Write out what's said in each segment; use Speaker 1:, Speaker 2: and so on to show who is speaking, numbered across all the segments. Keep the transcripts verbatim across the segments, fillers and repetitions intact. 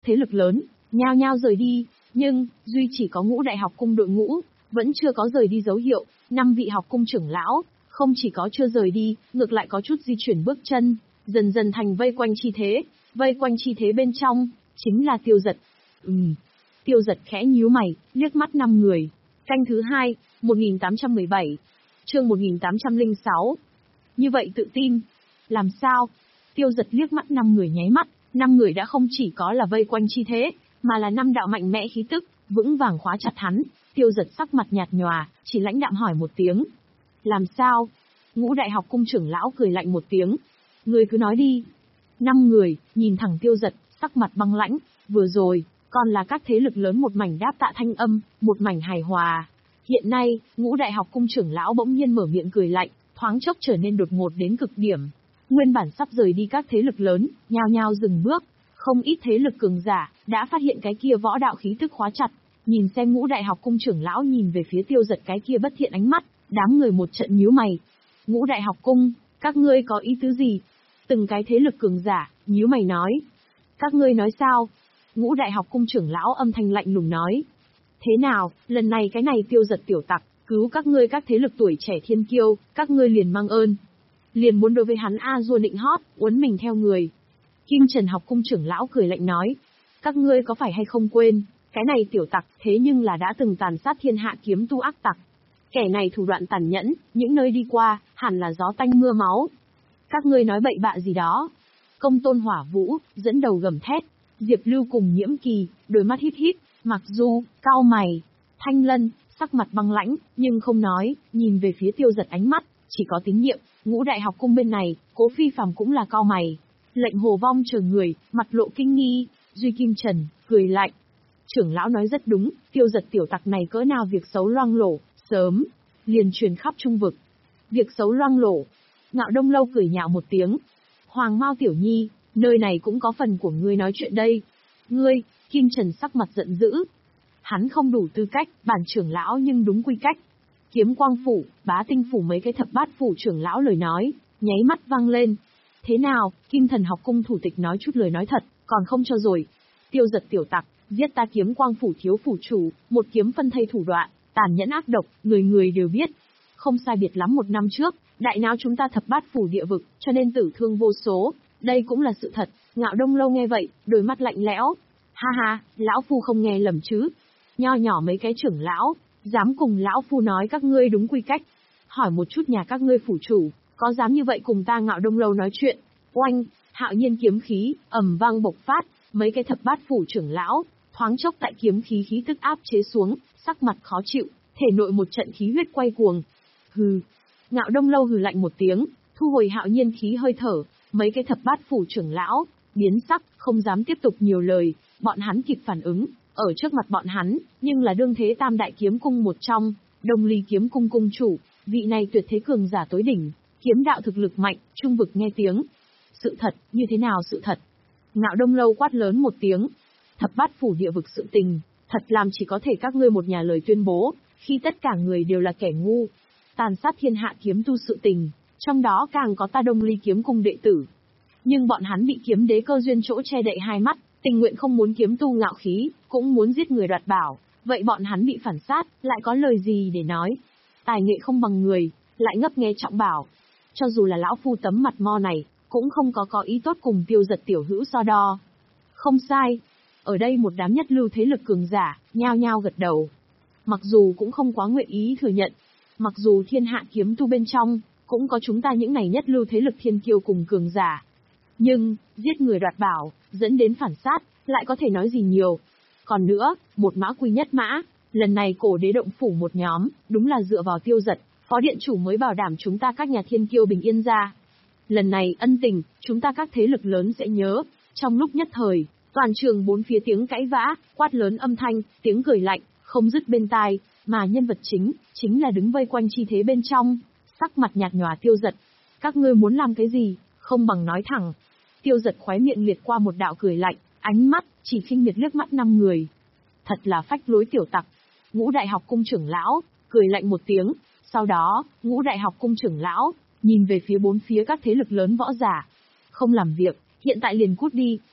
Speaker 1: thế lực lớn, nhao nhao rời đi, nhưng, duy chỉ có Ngũ Đại học cung đội ngũ, vẫn chưa có rời đi dấu hiệu, năm vị học cung trưởng lão, không chỉ có chưa rời đi, ngược lại có chút di chuyển bước chân, dần dần thành vây quanh chi thế, vây quanh chi thế bên trong, chính là Tiêu Dật. Ừm. Tiêu Dật khẽ nhíu mày, liếc mắt năm người. Canh thứ hai, một nghìn tám trăm mười bảy. Chương một nghìn tám trăm lẻ sáu. Như vậy tự tin. Làm sao? Tiêu Dật liếc mắt năm người nháy mắt, năm người đã không chỉ có là vây quanh chi thế, mà là năm đạo mạnh mẽ khí tức, vững vàng khóa chặt hắn. Tiêu Dật sắc mặt nhạt nhòa, chỉ lãnh đạm hỏi một tiếng. Làm sao? Ngũ Đại học cung trưởng lão cười lạnh một tiếng. Người cứ nói đi. Năm người, nhìn thẳng Tiêu Dật, sắc mặt băng lãnh, vừa rồi, còn là các thế lực lớn một mảnh đáp tạ thanh âm, một mảnh hài hòa. Hiện nay, Ngũ Đại học cung trưởng lão bỗng nhiên mở miệng cười lạnh, thoáng chốc trở nên đột ngột đến cực điểm. Nguyên bản sắp rời đi các thế lực lớn, nhao nhao dừng bước, không ít thế lực cường giả đã phát hiện cái kia võ đạo khí tức khóa chặt, nhìn xem Ngũ Đại học cung trưởng lão nhìn về phía Tiêu Dật cái kia bất thiện ánh mắt, đám người một trận nhíu mày. Ngũ Đại học cung, các ngươi có ý tứ gì? Từng cái thế lực cường giả nhíu mày nói. Các ngươi nói sao? Ngũ Đại học cung trưởng lão âm thanh lạnh lùng nói. Thế nào, lần này cái này Tiêu Dật tiểu tặc, cứu các ngươi các thế lực tuổi trẻ thiên kiêu, các ngươi liền mang ơn. Liền muốn đối với hắn a dua nịnh hót, uốn mình theo người. Kim Trần học cung trưởng lão cười lạnh nói. Các ngươi có phải hay không quên, cái này tiểu tặc thế nhưng là đã từng tàn sát thiên hạ kiếm tu ác tặc. Kẻ này thủ đoạn tàn nhẫn, những nơi đi qua, hẳn là gió tanh mưa máu. Các ngươi nói bậy bạ gì đó. Công tôn hỏa vũ, dẫn đầu gầm thét. Diệp Lưu cùng Nhiễm Kỳ, đôi mắt híp híp, Mặc Du, cau mày. Thanh Lân, sắc mặt băng lãnh, nhưng không nói, nhìn về phía Tiêu Dật ánh mắt, chỉ có tín nhiệm. Ngũ Đại học cung bên này, Cố Phi Phàm cũng là cau mày. Lệnh Hồ Vong chờ người, mặt lộ kinh nghi, Duy Kim Trần, cười lạnh. Trưởng lão nói rất đúng, Tiêu Dật tiểu tặc này cỡ nào việc xấu loang lổ, sớm, liền truyền khắp trung vực. Việc xấu loang lổ. Ngạo Đông Lâu cười nhạo một tiếng. Hoàng Mao tiểu nhi, nơi này cũng có phần của ngươi nói chuyện đây. Ngươi, Kim Trần sắc mặt giận dữ. Hắn không đủ tư cách, bản trưởng lão nhưng đúng quy cách. Kiếm Quang phủ, Bá Tinh phủ mấy cái thập bát phủ trưởng lão lời nói, nháy mắt vang lên. Thế nào, Kim Thần học cung thủ tịch nói chút lời nói thật, còn không cho rồi. Tiêu Dật tiểu tặc, giết ta Kiếm Quang phủ thiếu phủ chủ, một kiếm phân thây thủ đoạn, tàn nhẫn ác độc, người người đều biết. Không sai biệt lắm một năm trước, đại náo chúng ta thập bát phủ địa vực, cho nên tử thương vô số, đây cũng là sự thật. Ngạo Đông Lâu nghe vậy, đôi mắt lạnh lẽo. Ha ha, lão phu không nghe lầm chứ. Nho nhỏ mấy cái trưởng lão, dám cùng lão phu nói các ngươi đúng quy cách. Hỏi một chút nhà các ngươi phủ chủ, có dám như vậy cùng ta Ngạo Đông Lâu nói chuyện? Oanh, hạo nhiên kiếm khí, ầm vang bộc phát, mấy cái thập bát phủ trưởng lão, thoáng chốc tại kiếm khí khí tức áp chế xuống, sắc mặt khó chịu, thể nội một trận khí huyết quay cuồng. Hừ. Ngạo Đông Lâu hừ lạnh một tiếng, thu hồi hạo nhiên khí hơi thở, mấy cái thập bát phủ trưởng lão, biến sắc, không dám tiếp tục nhiều lời, bọn hắn kịp phản ứng, ở trước mặt bọn hắn, nhưng là đương thế tam đại kiếm cung một trong, Đông Ly kiếm cung cung chủ, vị này tuyệt thế cường giả tối đỉnh, kiếm đạo thực lực mạnh, trung vực nghe tiếng. Sự thật, như thế nào sự thật? Ngạo Đông Lâu quát lớn một tiếng, thập bát phủ địa vực sự tình, thật làm chỉ có thể các ngươi một nhà lời tuyên bố, khi tất cả người đều là kẻ ngu. Tàn sát thiên hạ kiếm tu sự tình, trong đó càng có ta Đông Ly kiếm cung đệ tử. Nhưng bọn hắn bị kiếm đế cơ duyên chỗ che đậy hai mắt, tình nguyện không muốn kiếm tu ngạo khí, cũng muốn giết người đoạt bảo, vậy bọn hắn bị phản sát, lại có lời gì để nói? Tài nghệ không bằng người, lại ngấp nghé trọng bảo. Cho dù là lão phu tấm mặt mo này, cũng không có có ý tốt cùng Tiêu Dật tiểu hữu so đo. Không sai. Ở đây một đám nhất lưu thế lực cường giả, nhao nhao gật đầu. Mặc dù cũng không quá nguyện ý thừa nhận, mặc dù thiên hạ kiếm tu bên trong, cũng có chúng ta những này nhất lưu thế lực thiên kiêu cùng cường giả. Nhưng, giết người đoạt bảo, dẫn đến phản sát, lại có thể nói gì nhiều. Còn nữa, một mã quy nhất mã, lần này cổ đế động phủ một nhóm, đúng là dựa vào Tiêu Dật, phó điện chủ mới bảo đảm chúng ta các nhà thiên kiêu bình yên ra. Lần này ân tình, chúng ta các thế lực lớn sẽ nhớ. Trong lúc nhất thời, toàn trường bốn phía tiếng cãi vã, quát lớn âm thanh, tiếng cười lạnh, không dứt bên tai, mà nhân vật chính, chính là đứng vây quanh chi thế bên trong, sắc mặt nhạt nhòa Tiêu Dật. Các ngươi muốn làm cái gì, không bằng nói thẳng. Tiêu Dật khóe miệng liệt qua một đạo cười lạnh, ánh mắt, chỉ khinh miệt liếc mắt năm người. Thật là phách lối tiểu tặc. Ngũ Đại học cung trưởng lão, cười lạnh một tiếng, sau đó, Ngũ Đại học cung trưởng lão, nhìn về phía bốn phía các thế lực lớn võ giả. Không làm việc, hiện tại liền cút đi.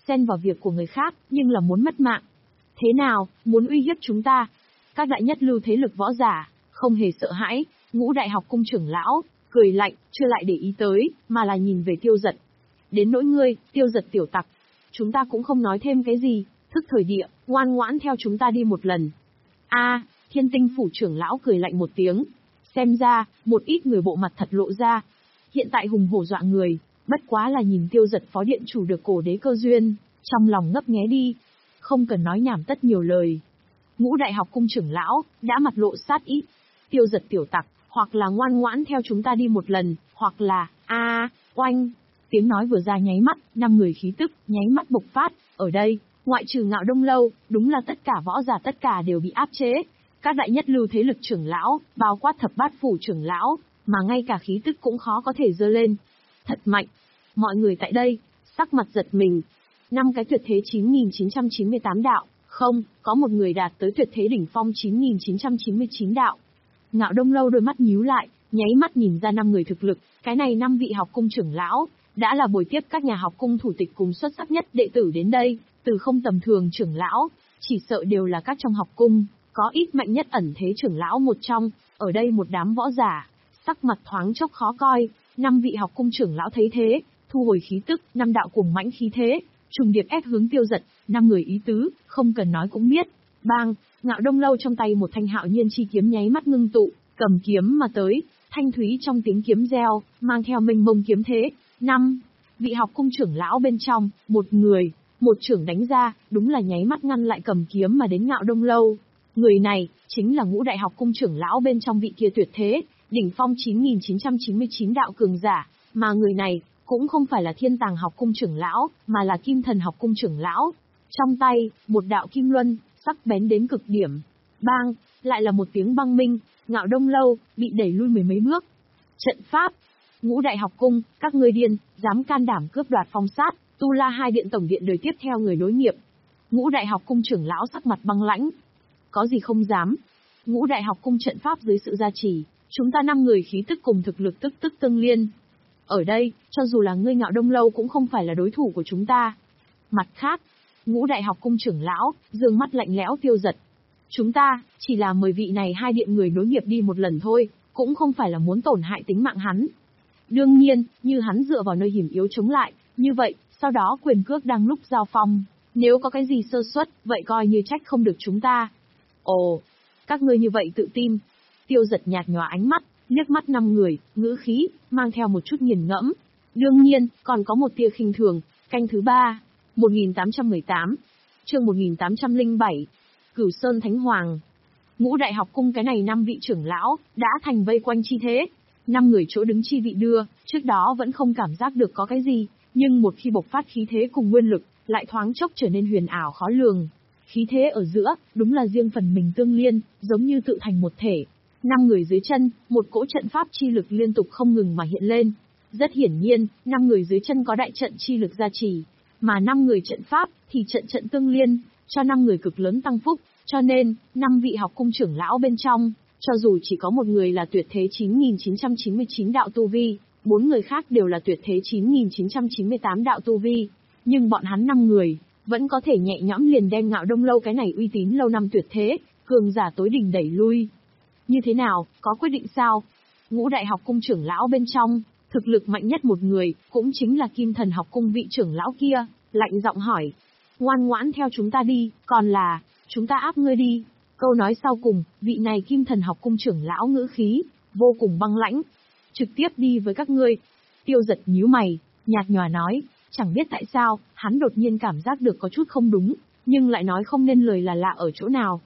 Speaker 1: xen vào việc của người khác, nhưng là muốn mất mạng. Thế nào, muốn uy hiếp chúng ta? Các đại nhất lưu thế lực võ giả, không hề sợ hãi, Ngũ Đại học cung trưởng lão, cười lạnh, chưa lại để ý tới, mà là nhìn về Tiêu Dật. Đến nỗi ngươi, Tiêu Dật tiểu tặc, chúng ta cũng không nói thêm cái gì, thức thời địa, ngoan ngoãn theo chúng ta đi một lần. A, Thiên Tinh phủ trưởng lão cười lạnh một tiếng. Xem ra, một ít người bộ mặt thật lộ ra. Hiện tại hùng hổ dọa người, bất quá là nhìn Tiêu Dật phó điện chủ được cổ đế cơ duyên, trong lòng ngấp nghé đi. Không cần nói nhảm tất nhiều lời. Ngũ Đại học cung trưởng lão, đã mặt lộ sát ý. Tiêu Dật tiểu tặc, hoặc là ngoan ngoãn theo chúng ta đi một lần, hoặc là, a, oanh. Tiếng nói vừa ra nháy mắt, năm người khí tức, nháy mắt bộc phát, ở đây, ngoại trừ Ngạo Đông Lâu, đúng là tất cả võ giả tất cả đều bị áp chế. Các đại nhất lưu thế lực trưởng lão, bao quát thập bát phủ trưởng lão, mà ngay cả khí tức cũng khó có thể dơ lên. Thật mạnh. Mọi người tại đây, sắc mặt giật mình. Năm cái tuyệt thế chín nghìn chín trăm chín mươi tám đạo, không, có một người đạt tới tuyệt thế đỉnh phong chín nghìn chín trăm chín mươi chín đạo. Ngạo Đông Lâu đôi mắt nhíu lại, nháy mắt nhìn ra năm người thực lực, cái này năm vị học cung trưởng lão, đã là buổi tiếp các nhà học cung thủ tịch cùng xuất sắc nhất đệ tử đến đây, từ không tầm thường trưởng lão, chỉ sợ đều là các trong học cung, có ít mạnh nhất ẩn thế trưởng lão một trong, ở đây một đám võ giả, sắc mặt thoáng chốc khó coi, năm vị học cung trưởng lão thấy thế, thu hồi khí tức, năm đạo cuồng mãnh khí thế, trùng điệp ép hướng Tiêu Dật, năm người ý tứ, không cần nói cũng biết. Bang, Ngạo Đông Lâu trong tay một thanh hạo nhiên chi kiếm nháy mắt ngưng tụ, cầm kiếm mà tới, thanh thúy trong tiếng kiếm reo, mang theo mênh mông kiếm thế. Năm vị học cung trưởng lão bên trong, một người, một trưởng đánh ra, đúng là nháy mắt ngăn lại cầm kiếm mà đến Ngạo Đông Lâu. Người này, chính là Ngũ Đại học cung trưởng lão bên trong vị kia tuyệt thế, đỉnh phong chín nghìn chín trăm chín mươi chín đạo cường giả, mà người này, cũng không phải là Thiên Tàng học cung trưởng lão, mà là Kim Thần học cung trưởng lão. Trong tay, một đạo kim luân, sắc bén đến cực điểm. Bang, lại là một tiếng băng minh, Ngạo Đông Lâu, bị đẩy lui mười mấy bước. Trận pháp, Ngũ Đại học cung, các ngươi điên, dám can đảm cướp đoạt phong sát, Tu La hai điện tổng điện đời tiếp theo người nối nghiệp. Ngũ Đại học cung trưởng lão sắc mặt băng lãnh. Có gì không dám. Ngũ Đại học cung trận pháp dưới sự gia trì, chúng ta năm người khí tức cùng thực lực tức tức tương liên. Ở đây, cho dù là ngươi Ngạo Đông Lâu cũng không phải là đối thủ của chúng ta. Mặt khác, Ngũ Đại học cung trưởng lão, dương mắt lạnh lẽo Tiêu Dật. Chúng ta, chỉ là mời vị này hai điện người nối nghiệp đi một lần thôi, cũng không phải là muốn tổn hại tính mạng hắn. Đương nhiên, như hắn dựa vào nơi hiểm yếu chống lại, như vậy, sau đó quyền cước đang lúc giao phong, nếu có cái gì sơ suất, vậy coi như trách không được chúng ta. Ồ, các ngươi như vậy tự tin. Tiêu Dật nhạt nhòa ánh mắt, liếc mắt năm người, ngữ khí, mang theo một chút nghiền ngẫm. Đương nhiên, còn có một tia khinh thường, canh thứ ba, một nghìn tám trăm mười tám, chương một nghìn tám trăm lẻ bảy, Cửu Sơn Thánh Hoàng. Ngũ Đại học cung cái này năm vị trưởng lão, đã thành vây quanh chi thế. Năm người chỗ đứng chi vị đưa, trước đó vẫn không cảm giác được có cái gì, nhưng một khi bộc phát khí thế cùng nguyên lực, lại thoáng chốc trở nên huyền ảo khó lường. Khí thế ở giữa, đúng là riêng phần mình tương liên, giống như tự thành một thể. Năm người dưới chân, một cỗ trận pháp chi lực liên tục không ngừng mà hiện lên. Rất hiển nhiên, năm người dưới chân có đại trận chi lực gia trì, mà năm người trận pháp thì trận trận tương liên, cho năm người cực lớn tăng phúc, cho nên, năm vị học cung trưởng lão bên trong, cho dù chỉ có một người là tuyệt thế chín nghìn chín trăm chín mươi chín đạo tu vi, bốn người khác đều là tuyệt thế chín nghìn chín trăm chín mươi tám đạo tu vi, nhưng bọn hắn năm người vẫn có thể nhẹ nhõm liền đem Ngạo Đông Lâu cái này uy tín lâu năm tuyệt thế, cường giả tối đỉnh đẩy lui. Như thế nào, có quyết định sao? Ngũ Đại học cung trưởng lão bên trong, thực lực mạnh nhất một người, cũng chính là Kim Thần học cung vị trưởng lão kia, lạnh giọng hỏi. Ngoan ngoãn theo chúng ta đi, còn là, chúng ta áp ngươi đi. Câu nói sau cùng, vị này Kim Thần học cung trưởng lão ngữ khí, vô cùng băng lãnh. Trực tiếp đi với các ngươi. Tiêu Dật nhíu mày, nhạt nhòa nói, chẳng biết tại sao, hắn đột nhiên cảm giác được có chút không đúng, nhưng lại nói không nên lời là lạ ở chỗ nào.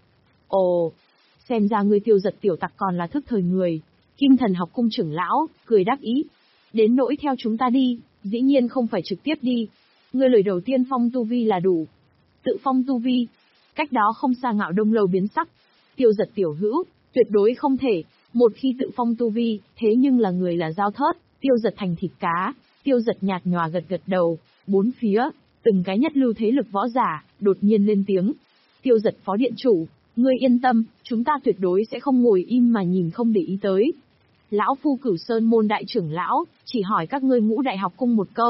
Speaker 1: Ồ, xem ra ngươi Tiêu Dật tiểu tặc còn là thức thời người. Kim Thần học cung trưởng lão, cười đắc ý. Đến nỗi theo chúng ta đi, dĩ nhiên không phải trực tiếp đi. Ngươi lời đầu tiên phong tu vi là đủ. Tự phong tu vi. Cách đó không xa Ngạo Đông Lâu biến sắc. Tiêu Dật tiểu hữu, tuyệt đối không thể. Một khi tự phong tu vi, thế nhưng là người là dao thớt, Tiêu Dật thành thịt cá. Tiêu Dật nhạt nhòa gật gật đầu, bốn phía, từng cái nhất lưu thế lực võ giả, đột nhiên lên tiếng. Tiêu Dật phó điện chủ, ngươi yên tâm, chúng ta tuyệt đối sẽ không ngồi im mà nhìn không để ý tới. Lão phu Cửu Sơn môn đại trưởng lão, chỉ hỏi các ngươi Ngũ Đại học cung một câu,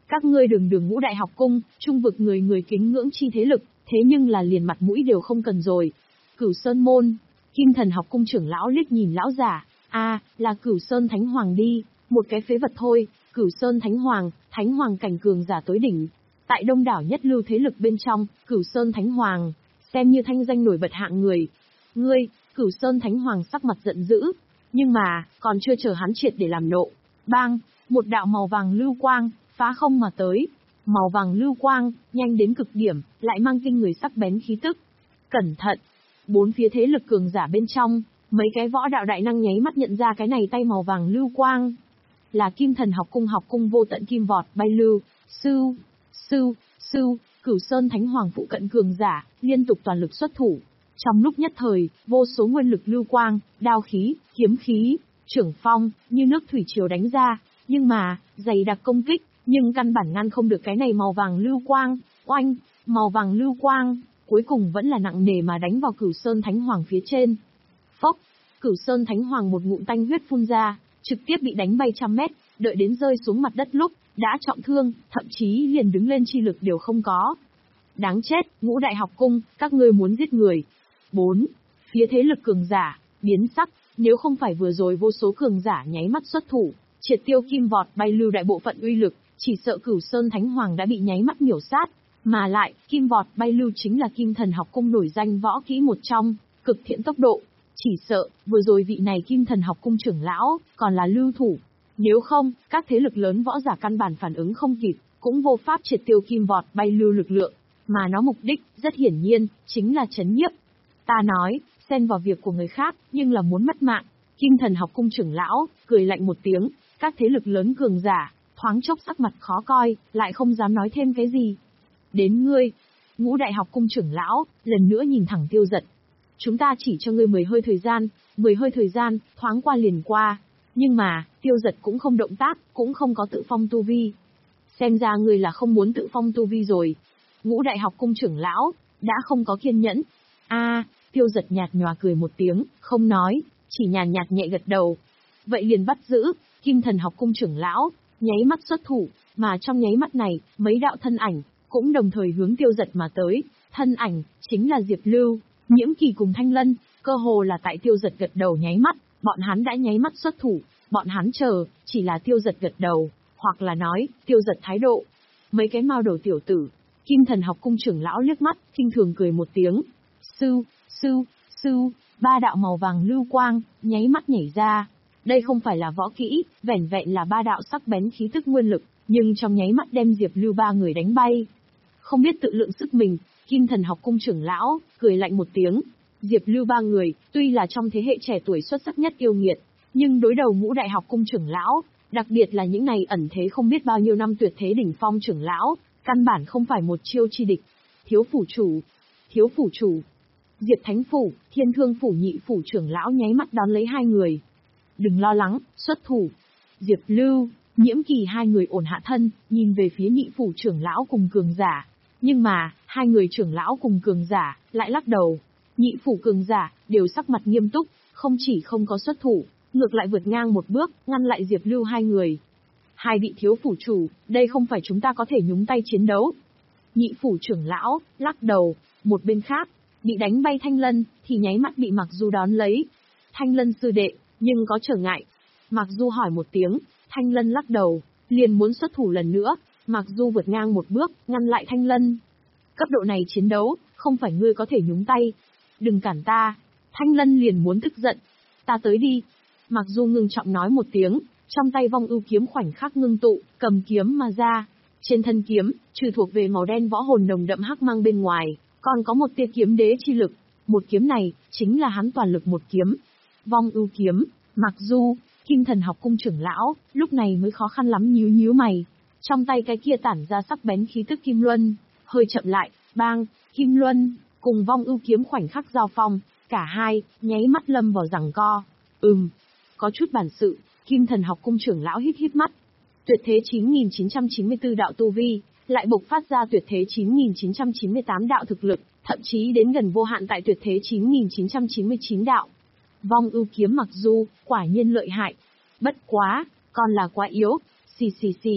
Speaker 1: Các ngươi đường đường ngũ đại học cung, trung vực người người kính ngưỡng chi thế lực, thế nhưng là liền mặt mũi đều không cần rồi. Cửu Sơn môn, Kim Thần học cung trưởng lão liếc nhìn lão giả, a, à, là Cửu Sơn Thánh Hoàng đi, một cái phế vật thôi, Cửu Sơn Thánh Hoàng, Thánh Hoàng cảnh cường giả tối đỉnh. Tại đông đảo nhất lưu thế lực bên trong, Cửu Sơn Thánh Hoàng, xem như thanh danh nổi bật hạng người. Ngươi, Cửu Sơn Thánh Hoàng sắc mặt giận dữ, nhưng mà, còn chưa chờ hắn triệt để làm nộ. Bang, một đạo màu vàng lưu quang, phá không mà tới. Màu vàng lưu quang, nhanh đến cực điểm, lại mang kinh người sắc bén khí tức. Cẩn thận! Bốn phía thế lực cường giả bên trong, mấy cái võ đạo đại năng nháy mắt nhận ra cái này tay màu vàng lưu quang. Là Kim Thần học cung học cung vô tận kim vọt bay lưu, sưu, sưu, sưu, Cửu Sơn Thánh Hoàng phụ cận cường giả, liên tục toàn lực xuất thủ. Trong lúc nhất thời, vô số nguyên lực lưu quang, đao khí, kiếm khí, trưởng phong, như nước thủy triều đánh ra, nhưng mà, dày đặc công kích, nhưng căn bản ngăn không được cái này màu vàng lưu quang, oanh, màu vàng lưu quang, cuối cùng vẫn là nặng nề mà đánh vào Cửu Sơn Thánh Hoàng phía trên. Phốc, Cửu Sơn Thánh Hoàng một ngụm tanh huyết phun ra, trực tiếp bị đánh bay trăm mét, đợi đến rơi xuống mặt đất lúc, đã trọng thương, thậm chí liền đứng lên chi lực đều không có. Đáng chết, ngũ đại học cung, các ngươi muốn giết người. bốn. Phía thế lực cường giả, biến sắc, nếu không phải vừa rồi vô số cường giả nháy mắt xuất thủ, triệt tiêu kim vọt bay lưu đại bộ phận uy lực, chỉ sợ Cửu Sơn Thánh Hoàng đã bị nháy mắt miểu sát. Mà lại, kim vọt bay lưu chính là Kim Thần học cung nổi danh võ kỹ một trong, cực thiện tốc độ. Chỉ sợ, vừa rồi vị này Kim Thần học cung trưởng lão, còn là lưu thủ. Nếu không, các thế lực lớn võ giả căn bản phản ứng không kịp, cũng vô pháp triệt tiêu kim vọt bay lưu lực lượng. Mà nó mục đích, rất hiển nhiên, chính là chấn nhiếp. Ta nói, xen vào việc của người khác, nhưng là muốn mất mạng. Kim Thần học cung trưởng lão, cười lạnh một tiếng, các thế lực lớn cường giả, thoáng chốc sắc mặt khó coi, lại không dám nói thêm cái gì. Đến ngươi, ngũ đại học cung trưởng lão, lần nữa nhìn thẳng Tiêu Dật. Chúng ta chỉ cho ngươi mười hơi thời gian, mười hơi thời gian, thoáng qua liền qua. Nhưng mà, Tiêu Dật cũng không động tác, cũng không có tự phong tu vi. Xem ra ngươi là không muốn tự phong tu vi rồi. Ngũ đại học cung trưởng lão, đã không có kiên nhẫn. A, Tiêu Dật nhạt nhòa cười một tiếng, không nói, chỉ nhàn nhạt nhẹ gật đầu. Vậy liền bắt giữ, Kim Thần học cung trưởng lão, nháy mắt xuất thủ, mà trong nháy mắt này, mấy đạo thân ảnh, cũng đồng thời hướng Tiêu Dật mà tới. Thân ảnh, chính là Diệp Lưu, Nhiễm Kỳ cùng Thanh Lân, cơ hồ là tại Tiêu Dật gật đầu nháy mắt, bọn hắn đã nháy mắt xuất thủ, bọn hắn chờ, chỉ là Tiêu Dật gật đầu, hoặc là nói, Tiêu Dật thái độ. Mấy cái mao đầu tiểu tử, Kim Thần học cung trưởng lão liếc mắt, khinh thường cười một tiếng. Sưu, sưu, sưu, ba đạo màu vàng lưu quang, nháy mắt nhảy ra. Đây không phải là võ kỹ, vẻn vẹn là ba đạo sắc bén khí tức nguyên lực, nhưng trong nháy mắt đem Diệp Lưu ba người đánh bay. Không biết tự lượng sức mình, Kim Thần học cung trưởng lão, cười lạnh một tiếng. Diệp Lưu ba người, tuy là trong thế hệ trẻ tuổi xuất sắc nhất yêu nghiệt, nhưng đối đầu ngũ đại học cung trưởng lão, đặc biệt là những này ẩn thế không biết bao nhiêu năm tuyệt thế đỉnh phong trưởng lão, căn bản không phải một chiêu chi địch. Thiếu phủ chủ, thiếu phủ chủ, Diệp Thánh phủ, Thiên Thương phủ nhị phủ trưởng lão nháy mắt đón lấy hai người. Đừng lo lắng, xuất thủ. Diệp Lưu, Nhiễm Kỳ hai người ổn hạ thân, nhìn về phía nhị phủ trưởng lão cùng cường giả. Nhưng mà, hai người trưởng lão cùng cường giả, lại lắc đầu. Nhị phủ cường giả, đều sắc mặt nghiêm túc, không chỉ không có xuất thủ, ngược lại vượt ngang một bước, ngăn lại Diệp Lưu hai người. Hai vị thiếu phủ chủ, đây không phải chúng ta có thể nhúng tay chiến đấu. Nhị phủ trưởng lão, lắc đầu, một bên khác, bị đánh bay Thanh Lân, thì nháy mắt bị Mạc Du đón lấy. Thanh Lân sư đệ, nhưng có trở ngại. Mạc Du hỏi một tiếng, Thanh Lân lắc đầu, liền muốn xuất thủ lần nữa. Mạc Du vượt ngang một bước, ngăn lại Thanh Lân. Cấp độ này chiến đấu, không phải ngươi có thể nhúng tay. Đừng cản ta. Thanh Lân liền muốn tức giận. Ta tới đi. Mạc Du ngưng trọng nói một tiếng, trong tay vong ưu kiếm khoảnh khắc ngưng tụ, cầm kiếm mà ra. Trên thân kiếm, trừ thuộc về màu đen võ hồn nồng đậm hắc mang bên ngoài, còn có một tia kiếm đế chi lực. Một kiếm này, chính là hắn toàn lực một kiếm. Vong ưu kiếm, Mạc Du, Kim Thần học cung trưởng lão, lúc này mới khó khăn lắm nhíu nhíu mày. Trong tay cái kia tản ra sắc bén khí tức kim luân, hơi chậm lại, bang, kim luân, cùng vong ưu kiếm khoảnh khắc giao phong, cả hai, nháy mắt lâm vào giằng co. Ừm, có chút bản sự, Kim Thần học cung trưởng lão híp híp mắt. Tuyệt thế chín nghìn chín trăm chín mươi tư đạo tu vi, lại bộc phát ra tuyệt thế chín nghìn chín trăm chín mươi tám đạo thực lực, thậm chí đến gần vô hạn tại tuyệt thế chín nghìn chín trăm chín mươi chín đạo. Vong ưu kiếm Mặc Du, quả nhiên lợi hại. Bất quá, còn là quá yếu, xì xì xì,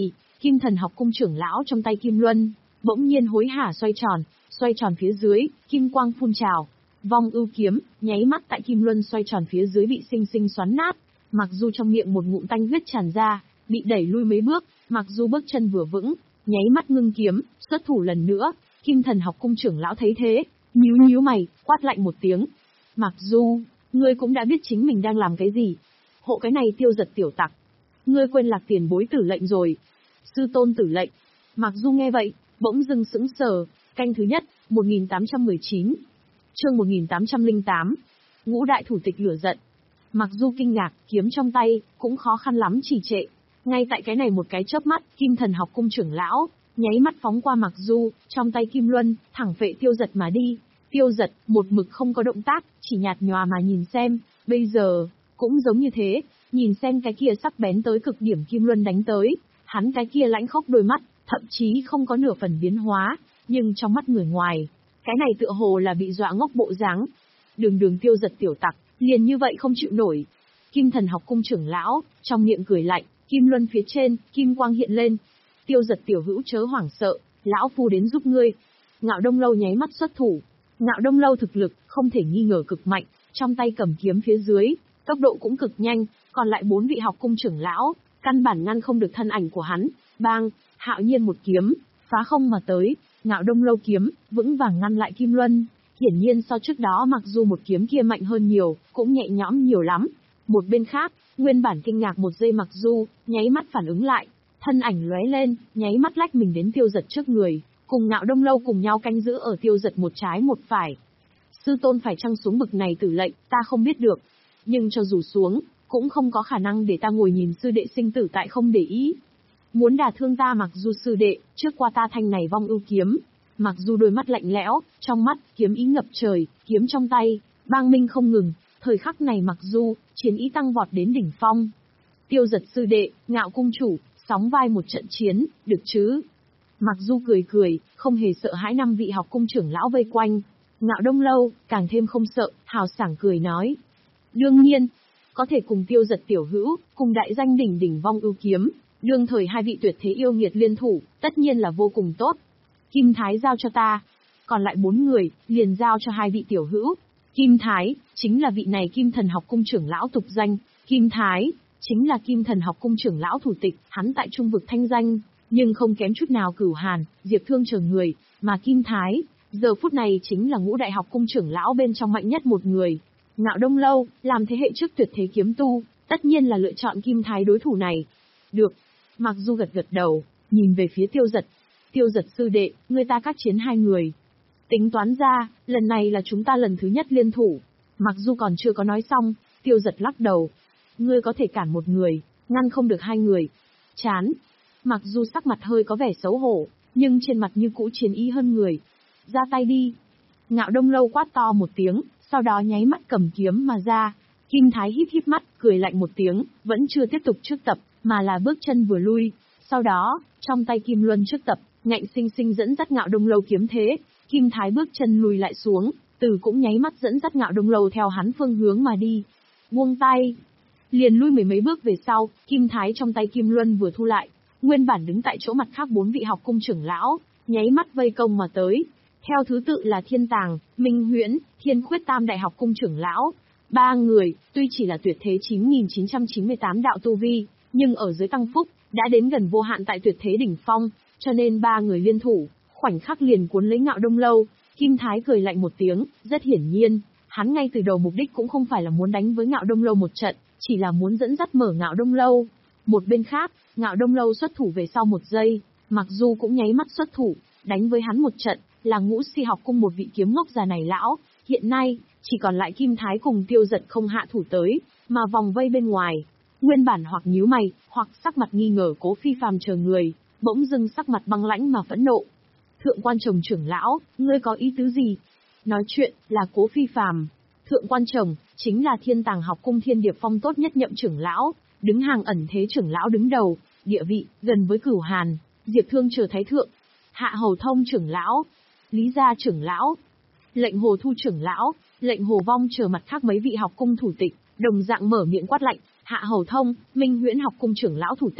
Speaker 1: Kim Thần học cung trưởng lão trong tay Kim Luân, bỗng nhiên hối hả xoay tròn, xoay tròn phía dưới, kim quang phun trào. Vong ưu kiếm, nháy mắt tại Kim Luân xoay tròn phía dưới bị sinh sinh xoắn nát. Mặc dù trong miệng một ngụm tanh huyết tràn ra, bị đẩy lui mấy bước, mặc dù bước chân vừa vững, nháy mắt ngưng kiếm, xuất thủ lần nữa. Kim Thần học cung trưởng lão thấy thế, nhíu nhíu mày, quát lạnh một tiếng. Mặc dù, ngươi cũng đã biết chính mình đang làm cái gì. Hộ cái này Tiêu Giật tiểu tặc. Ngươi quên lạc tiền bối tử lệnh rồi. Sư tôn tử lệnh. Mặc dù nghe vậy, bỗng dưng sững sờ. Canh thứ nhất, một nghìn tám trăm mười chín. Chương một nghìn tám trăm lẻ tám. Ngũ đại thủ tịch lửa giận. Mặc dù kinh ngạc, kiếm trong tay, cũng khó khăn lắm trì trệ. Ngay tại cái này một cái chớp mắt, Kim Thần học cung trưởng lão, nháy mắt phóng qua Mặc Du, trong tay Kim Luân, thẳng phệ Tiêu Giật mà đi. Tiêu Giật, một mực không có động tác, chỉ nhạt nhòa mà nhìn xem, bây giờ, cũng giống như thế, nhìn xem cái kia sắc bén tới cực điểm Kim Luân đánh tới, hắn cái kia lãnh khốc đôi mắt, thậm chí không có nửa phần biến hóa, nhưng trong mắt người ngoài, cái này tựa hồ là bị dọa ngốc bộ dáng. Đường đường Tiêu Giật tiểu tặc, liền như vậy không chịu nổi. Kim Thần học cung trưởng lão, trong miệng cười lạnh, Kim Luân phía trên, kim quang hiện lên. Tiêu Giật tiểu hữu chớ hoảng sợ, lão phu đến giúp ngươi. Ngạo Đông Lâu nháy mắt xuất thủ. Ngạo Đông Lâu thực lực, không thể nghi ngờ cực mạnh, trong tay cầm kiếm phía dưới, tốc độ cũng cực nhanh, còn lại bốn vị học cung trưởng lão, căn bản ngăn không được thân ảnh của hắn. Bang, hạo nhiên một kiếm, phá không mà tới, Ngạo Đông Lâu kiếm, vững vàng ngăn lại Kim Luân. Hiển nhiên so trước đó mặc dù một kiếm kia mạnh hơn nhiều, cũng nhẹ nhõm nhiều lắm. Một bên khác, nguyên bản kinh ngạc một giây Mặc Du, nháy mắt phản ứng lại, thân ảnh lóe lên, nháy mắt lách mình đến Tiêu Giật trước người, cùng Ngạo Đông Lâu cùng nhau canh giữ ở Tiêu Giật một trái một phải. Sư tôn phải chăng xuống bực này tử lệnh, ta không biết được. Nhưng cho dù xuống, cũng không có khả năng để ta ngồi nhìn sư đệ sinh tử tại không để ý. Muốn đả thương ta Mặc Du sư đệ, trước qua ta thanh này vong ưu kiếm. Mặc dù đôi mắt lạnh lẽo, trong mắt, kiếm ý ngập trời, kiếm trong tay, bang minh không ngừng, thời khắc này Mặc dù, chiến ý tăng vọt đến đỉnh phong. Tiêu Giật sư đệ, Ngạo cung chủ, sóng vai một trận chiến, được chứ? Mặc dù cười cười, không hề sợ hãi năm vị học cung trưởng lão vây quanh. Ngạo Đông Lâu, càng thêm không sợ, hào sảng cười nói. Đương nhiên, có thể cùng Tiêu Giật tiểu hữu, cùng đại danh đỉnh đỉnh vong ưu kiếm, đương thời hai vị tuyệt thế yêu nghiệt liên thủ, tất nhiên là vô cùng tốt. Kim Thái giao cho ta, còn lại bốn người, liền giao cho hai vị tiểu hữu. Kim Thái, chính là vị này Kim Thần học cung trưởng lão tục danh, Kim Thái, chính là Kim Thần học cung trưởng lão thủ tịch, hắn tại trung vực thanh danh, nhưng không kém chút nào Cửu Hàn, Diệp Thương chờ người, mà Kim Thái, giờ phút này chính là ngũ đại học cung trưởng lão bên trong mạnh nhất một người. Ngạo Đông Lâu, làm thế hệ trước tuyệt thế kiếm tu, tất nhiên là lựa chọn Kim Thái đối thủ này. Được, Mặc dù gật gật đầu, nhìn về phía Tiêu Giật. Tiêu Giật sư đệ, người ta các chiến hai người. Tính toán ra, lần này là chúng ta lần thứ nhất liên thủ. Mặc dù còn chưa có nói xong, Tiêu Giật lắc đầu. Ngươi có thể cản một người, ngăn không được hai người. Chán. Mặc dù sắc mặt hơi có vẻ xấu hổ, nhưng trên mặt như cũ chiến ý hơn người. Ra tay đi. Ngạo Đông Lâu quát to một tiếng, sau đó nháy mắt cầm kiếm mà ra. Kim Thái híp híp mắt, cười lạnh một tiếng, vẫn chưa tiếp tục trước tập, mà là bước chân vừa lui. Sau đó, trong tay Kim Luân trước tập, ngạnh sinh sinh dẫn dắt Ngạo Đông Lâu kiếm thế. Kim Thái bước chân lùi lại xuống, Từ cũng nháy mắt dẫn dắt Ngạo Đông Lâu theo hắn phương hướng mà đi. Buông tay. Liền lui mười mấy bước về sau, Kim Thái trong tay Kim Luân vừa thu lại, nguyên bản đứng tại chỗ mặt khác bốn vị học cung trưởng lão, nháy mắt vây công mà tới. Theo thứ tự là Thiên Tàng, Minh Huyễn, Thiên Khuyết tam đại học cung trưởng lão. Ba người, tuy chỉ là tuyệt thế chín nghìn chín trăm chín mươi tám đạo tu vi, nhưng ở dưới tăng phúc, đã đến gần vô hạn tại tuyệt thế đỉnh phong, cho nên ba người liên thủ, khoảnh khắc liền cuốn lấy Ngạo Đông Lâu. Kim Thái cười lạnh một tiếng, rất hiển nhiên, hắn ngay từ đầu mục đích cũng không phải là muốn đánh với Ngạo Đông Lâu một trận, chỉ là muốn dẫn dắt mở Ngạo Đông Lâu. Một bên khác, Ngạo Đông Lâu xuất thủ về sau một giây, mặc dù cũng nháy mắt xuất thủ, đánh với hắn một trận, là Ngũ Si học cung một vị kiếm ngốc già này lão, hiện nay, chỉ còn lại Kim Thái cùng Tiêu Giật không hạ thủ tới, mà vòng vây bên ngoài. Nguyên bản hoặc nhíu mày, hoặc sắc mặt nghi ngờ Cố Phi Phàm chờ người, bỗng dưng sắc mặt băng lãnh mà phẫn nộ. Thượng quan Chồng trưởng lão, ngươi có ý tứ gì? Nói chuyện, là Cố Phi Phàm. Thượng quan Chồng, chính là Thiên Tàng học cung Thiên Điệp Phong tốt nhất nhậm trưởng lão, đứng hàng ẩn thế trưởng lão đứng đầu, địa vị, gần với Cửu Hàn, Diệp Thương chờ thái thượng. Hạ Hầu Thông trưởng lão, Lý Gia trưởng lão, Lệnh Hồ Thu trưởng lão, Lệnh Hồ Vong chờ mặt khác mấy vị học cung thủ tịch, đồng dạng mở miệng quát lạnh. Hạ Hầu Thông, Minh Huyễn học cung trưởng lão thủ tịch,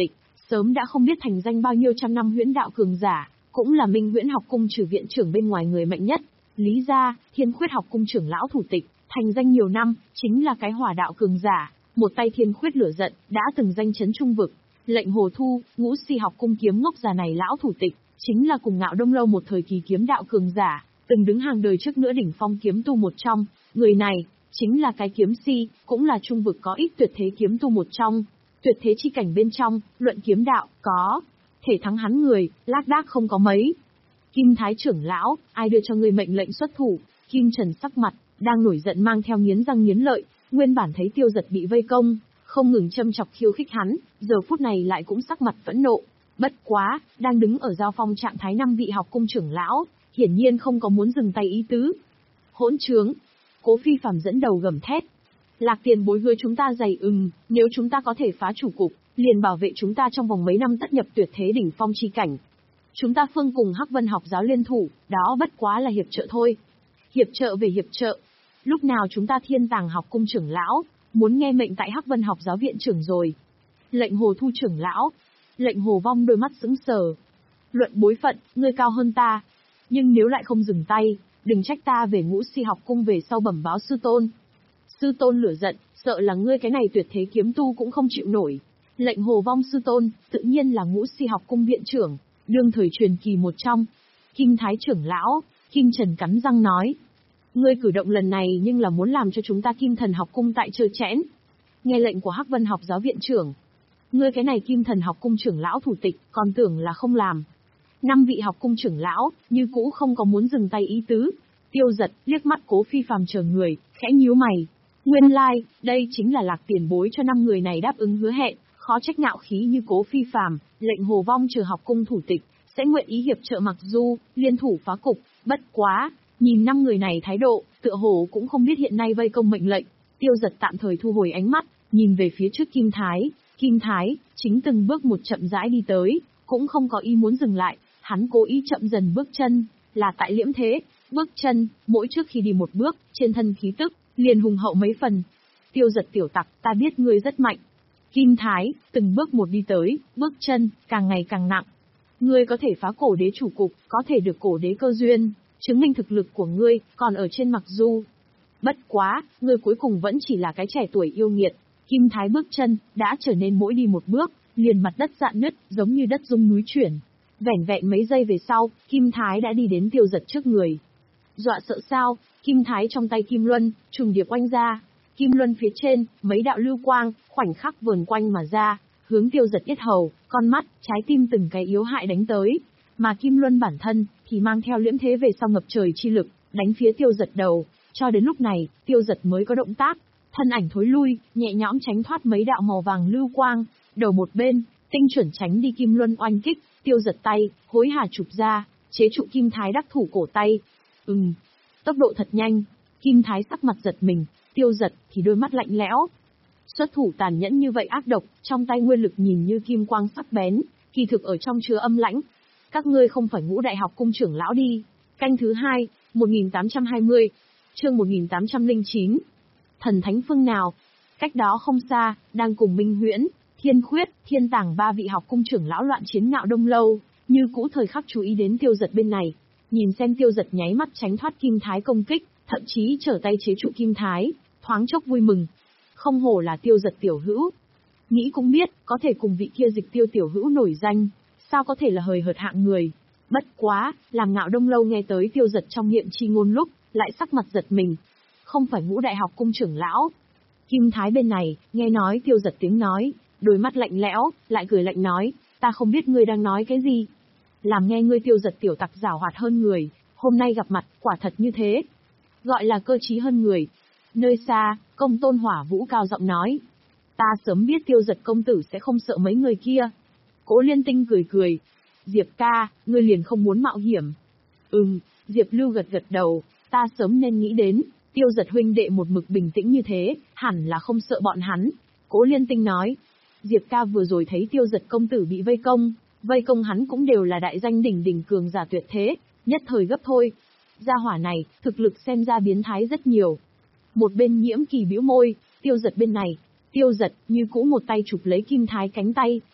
Speaker 1: sớm đã không biết thành danh bao nhiêu trăm năm huyễn đạo cường giả, cũng là Minh Huyễn học cung trừ viện trưởng bên ngoài người mạnh nhất. Lý gia, Thiên Khuyết học cung trưởng lão thủ tịch, thành danh nhiều năm, chính là cái hỏa đạo cường giả, một tay Thiên Khuyết lửa giận, đã từng danh chấn trung vực. Lệnh Hồ Thu, Ngũ Si học cung kiếm ngốc già này lão thủ tịch, chính là cùng Ngạo Đông Lâu một thời kỳ kiếm đạo cường giả, từng đứng hàng đời trước nữa đỉnh phong kiếm tu một trong. Người này chính là cái kiếm si, cũng là trung vực có ít tuyệt thế kiếm tu một trong. Tuyệt thế chi cảnh bên trong, luận kiếm đạo, có thể thắng hắn người, lác đác không có mấy. Kim Thái trưởng lão, ai đưa cho ngươi mệnh lệnh xuất thủ? Kim Trần sắc mặt đang nổi giận mang theo nghiến răng nghiến lợi, nguyên bản thấy Tiêu Giật bị vây công, không ngừng châm chọc khiêu khích hắn, giờ phút này lại cũng sắc mặt phẫn nộ. Bất quá, đang đứng ở giao phong trạng thái năm vị học cung trưởng lão, hiển nhiên không có muốn dừng tay ý tứ. Hỗn trướng! Cố Phi Phàm dẫn đầu gầm thét. Lạc tiền bối hứa chúng ta dày ừm, nếu chúng ta có thể phá chủ cục, liền bảo vệ chúng ta trong vòng mấy năm tất nhập tuyệt thế đỉnh phong chi cảnh. Chúng ta phương cùng Hắc Vân học giáo liên thủ, đó bất quá là hiệp trợ thôi. Hiệp trợ về hiệp trợ. Lúc nào chúng ta Thiên Tàng học cung trưởng lão, muốn nghe mệnh tại Hắc Vân học giáo viện trưởng rồi. Lệnh Hồ Thu trưởng lão. Lệnh Hồ Vong đôi mắt sững sờ. Luận bối phận, ngươi cao hơn ta. Nhưng nếu lại không dừng tay, đừng trách ta về Ngũ Si học cung về sau bẩm báo sư tôn. Sư tôn lửa giận, sợ là ngươi cái này tuyệt thế kiếm tu cũng không chịu nổi. Lệnh Hồ Vong sư tôn, tự nhiên là Ngũ Si học cung viện trưởng, đương thời truyền kỳ một trong. Kim Thái trưởng lão, Kim Trần cắn răng nói. Ngươi cử động lần này nhưng là muốn làm cho chúng ta Kim Thần học cung tại trơ chẽn. Nghe lệnh của Hắc Vân học giáo viện trưởng. Ngươi cái này Kim Thần học cung trưởng lão thủ tịch, còn tưởng là không làm. Năm vị học cung trưởng lão, như cũ không có muốn dừng tay ý tứ. Tiêu Giật liếc mắt Cố Phi Phàm chờ người, khẽ nhíu mày. Nguyên lai, like, đây chính là Lạc tiền bối cho năm người này đáp ứng hứa hẹn, khó trách ngạo khí như Cố Phi Phàm, lệnh Hồ Vong chờ học cung thủ tịch, sẽ nguyện ý hiệp trợ mặc dù, liên thủ phá cục, bất quá, nhìn năm người này thái độ, tựa hồ cũng không biết hiện nay vây công mệnh lệnh. Tiêu Giật tạm thời thu hồi ánh mắt, nhìn về phía trước Kim Thái, Kim Thái, chính từng bước một chậm rãi đi tới, cũng không có ý muốn dừng lại, hắn cố ý chậm dần bước chân, là tại liễm thế, bước chân, mỗi trước khi đi một bước, trên thân khí tức, liền hùng hậu mấy phần. Tiêu Giật tiểu tặc, ta biết ngươi rất mạnh. Kim Thái, từng bước một đi tới, bước chân, càng ngày càng nặng. Ngươi có thể phá cổ đế chủ cục, có thể được cổ đế cơ duyên, chứng minh thực lực của ngươi, còn ở trên mặc du. Bất quá, ngươi cuối cùng vẫn chỉ là cái trẻ tuổi yêu nghiệt. Kim Thái bước chân, đã trở nên mỗi đi một bước, liền mặt đất rạn nứt, giống như đất rung núi chuyển. Vẻn vẹn mấy giây về sau, Kim Thái đã đi đến Tiêu Giật trước người. Dọa sợ sao, Kim Thái trong tay Kim Luân, trùng điệp oanh ra. Kim Luân phía trên, mấy đạo lưu quang, khoảnh khắc vờn quanh mà ra, hướng Tiêu Giật yết hầu, con mắt, trái tim từng cái yếu hại đánh tới. Mà Kim Luân bản thân, thì mang theo liễm thế về sau ngập trời chi lực, đánh phía Tiêu Giật đầu. Cho đến lúc này, Tiêu Giật mới có động tác, thân ảnh thối lui, nhẹ nhõm tránh thoát mấy đạo màu vàng lưu quang, đầu một bên, tinh chuẩn tránh đi Kim Luân oanh kích. Tiêu Giật tay, hối hả chụp ra, chế trụ Kim Thái đắc thủ cổ tay. Ừm, tốc độ thật nhanh. Kim Thái sắc mặt giật mình, Tiêu Giật thì đôi mắt lạnh lẽo. Xuất thủ tàn nhẫn như vậy ác độc, trong tay nguyên lực nhìn như kim quang sắc bén, kỳ thực ở trong chứa âm lãnh. Các ngươi không phải Ngũ Đại học cung trưởng lão đi. Canh thứ hai, một nghìn tám trăm hai mươi, chương một nghìn tám trăm lẻ chín. Thần thánh phương nào? Cách đó không xa, đang cùng Minh Huyễn, Thiên Khuyết, Thiên Tàng ba vị học cung trưởng lão loạn chiến Ngạo Đông Lâu, như cũ thời khắc chú ý đến Tiêu Giật bên này. Nhìn xem Tiêu Giật nháy mắt tránh thoát Kim Thái công kích, thậm chí trở tay chế trụ Kim Thái, thoáng chốc vui mừng. Không hổ là Tiêu Giật tiểu hữu. Nghĩ cũng biết, có thể cùng vị kia Dịch Tiêu tiểu hữu nổi danh, sao có thể là hời hợt hạng người. Bất quá, làm Ngạo Đông Lâu nghe tới Tiêu Giật trong miệng chi ngôn lúc, lại sắc mặt giật mình. Không phải Ngũ Đại học cung trưởng lão. Kim Thái bên này, nghe nói Tiêu Giật tiếng nói, đôi mắt lạnh lẽo, lại cười lạnh nói, ta không biết ngươi đang nói cái gì. Làm nghe ngươi Tiêu Giật tiểu tặc giảo hoạt hơn người, hôm nay gặp mặt, quả thật như thế. Gọi là cơ trí hơn người. Nơi xa, Công Tôn Hỏa Vũ cao giọng nói, ta sớm biết Tiêu Giật công tử sẽ không sợ mấy người kia. Cố Liên Tinh cười cười, Diệp ca, ngươi liền không muốn mạo hiểm. Ừm, Diệp Lưu gật gật đầu, ta sớm nên nghĩ đến, Tiêu Giật huynh đệ một mực bình tĩnh như thế, hẳn là không sợ bọn hắn. Cố Liên Tinh nói, Diệp ca vừa rồi thấy Tiêu Giật công tử bị vây công, vây công hắn cũng đều là đại danh đỉnh đỉnh cường giả tuyệt thế, nhất thời gấp thôi. Gia hỏa này, thực lực xem ra biến thái rất nhiều. Một bên Nhiễm Kỳ bĩu môi, Tiêu Giật bên này, Tiêu Giật như cũ một tay chụp lấy Kim Thái cánh tay,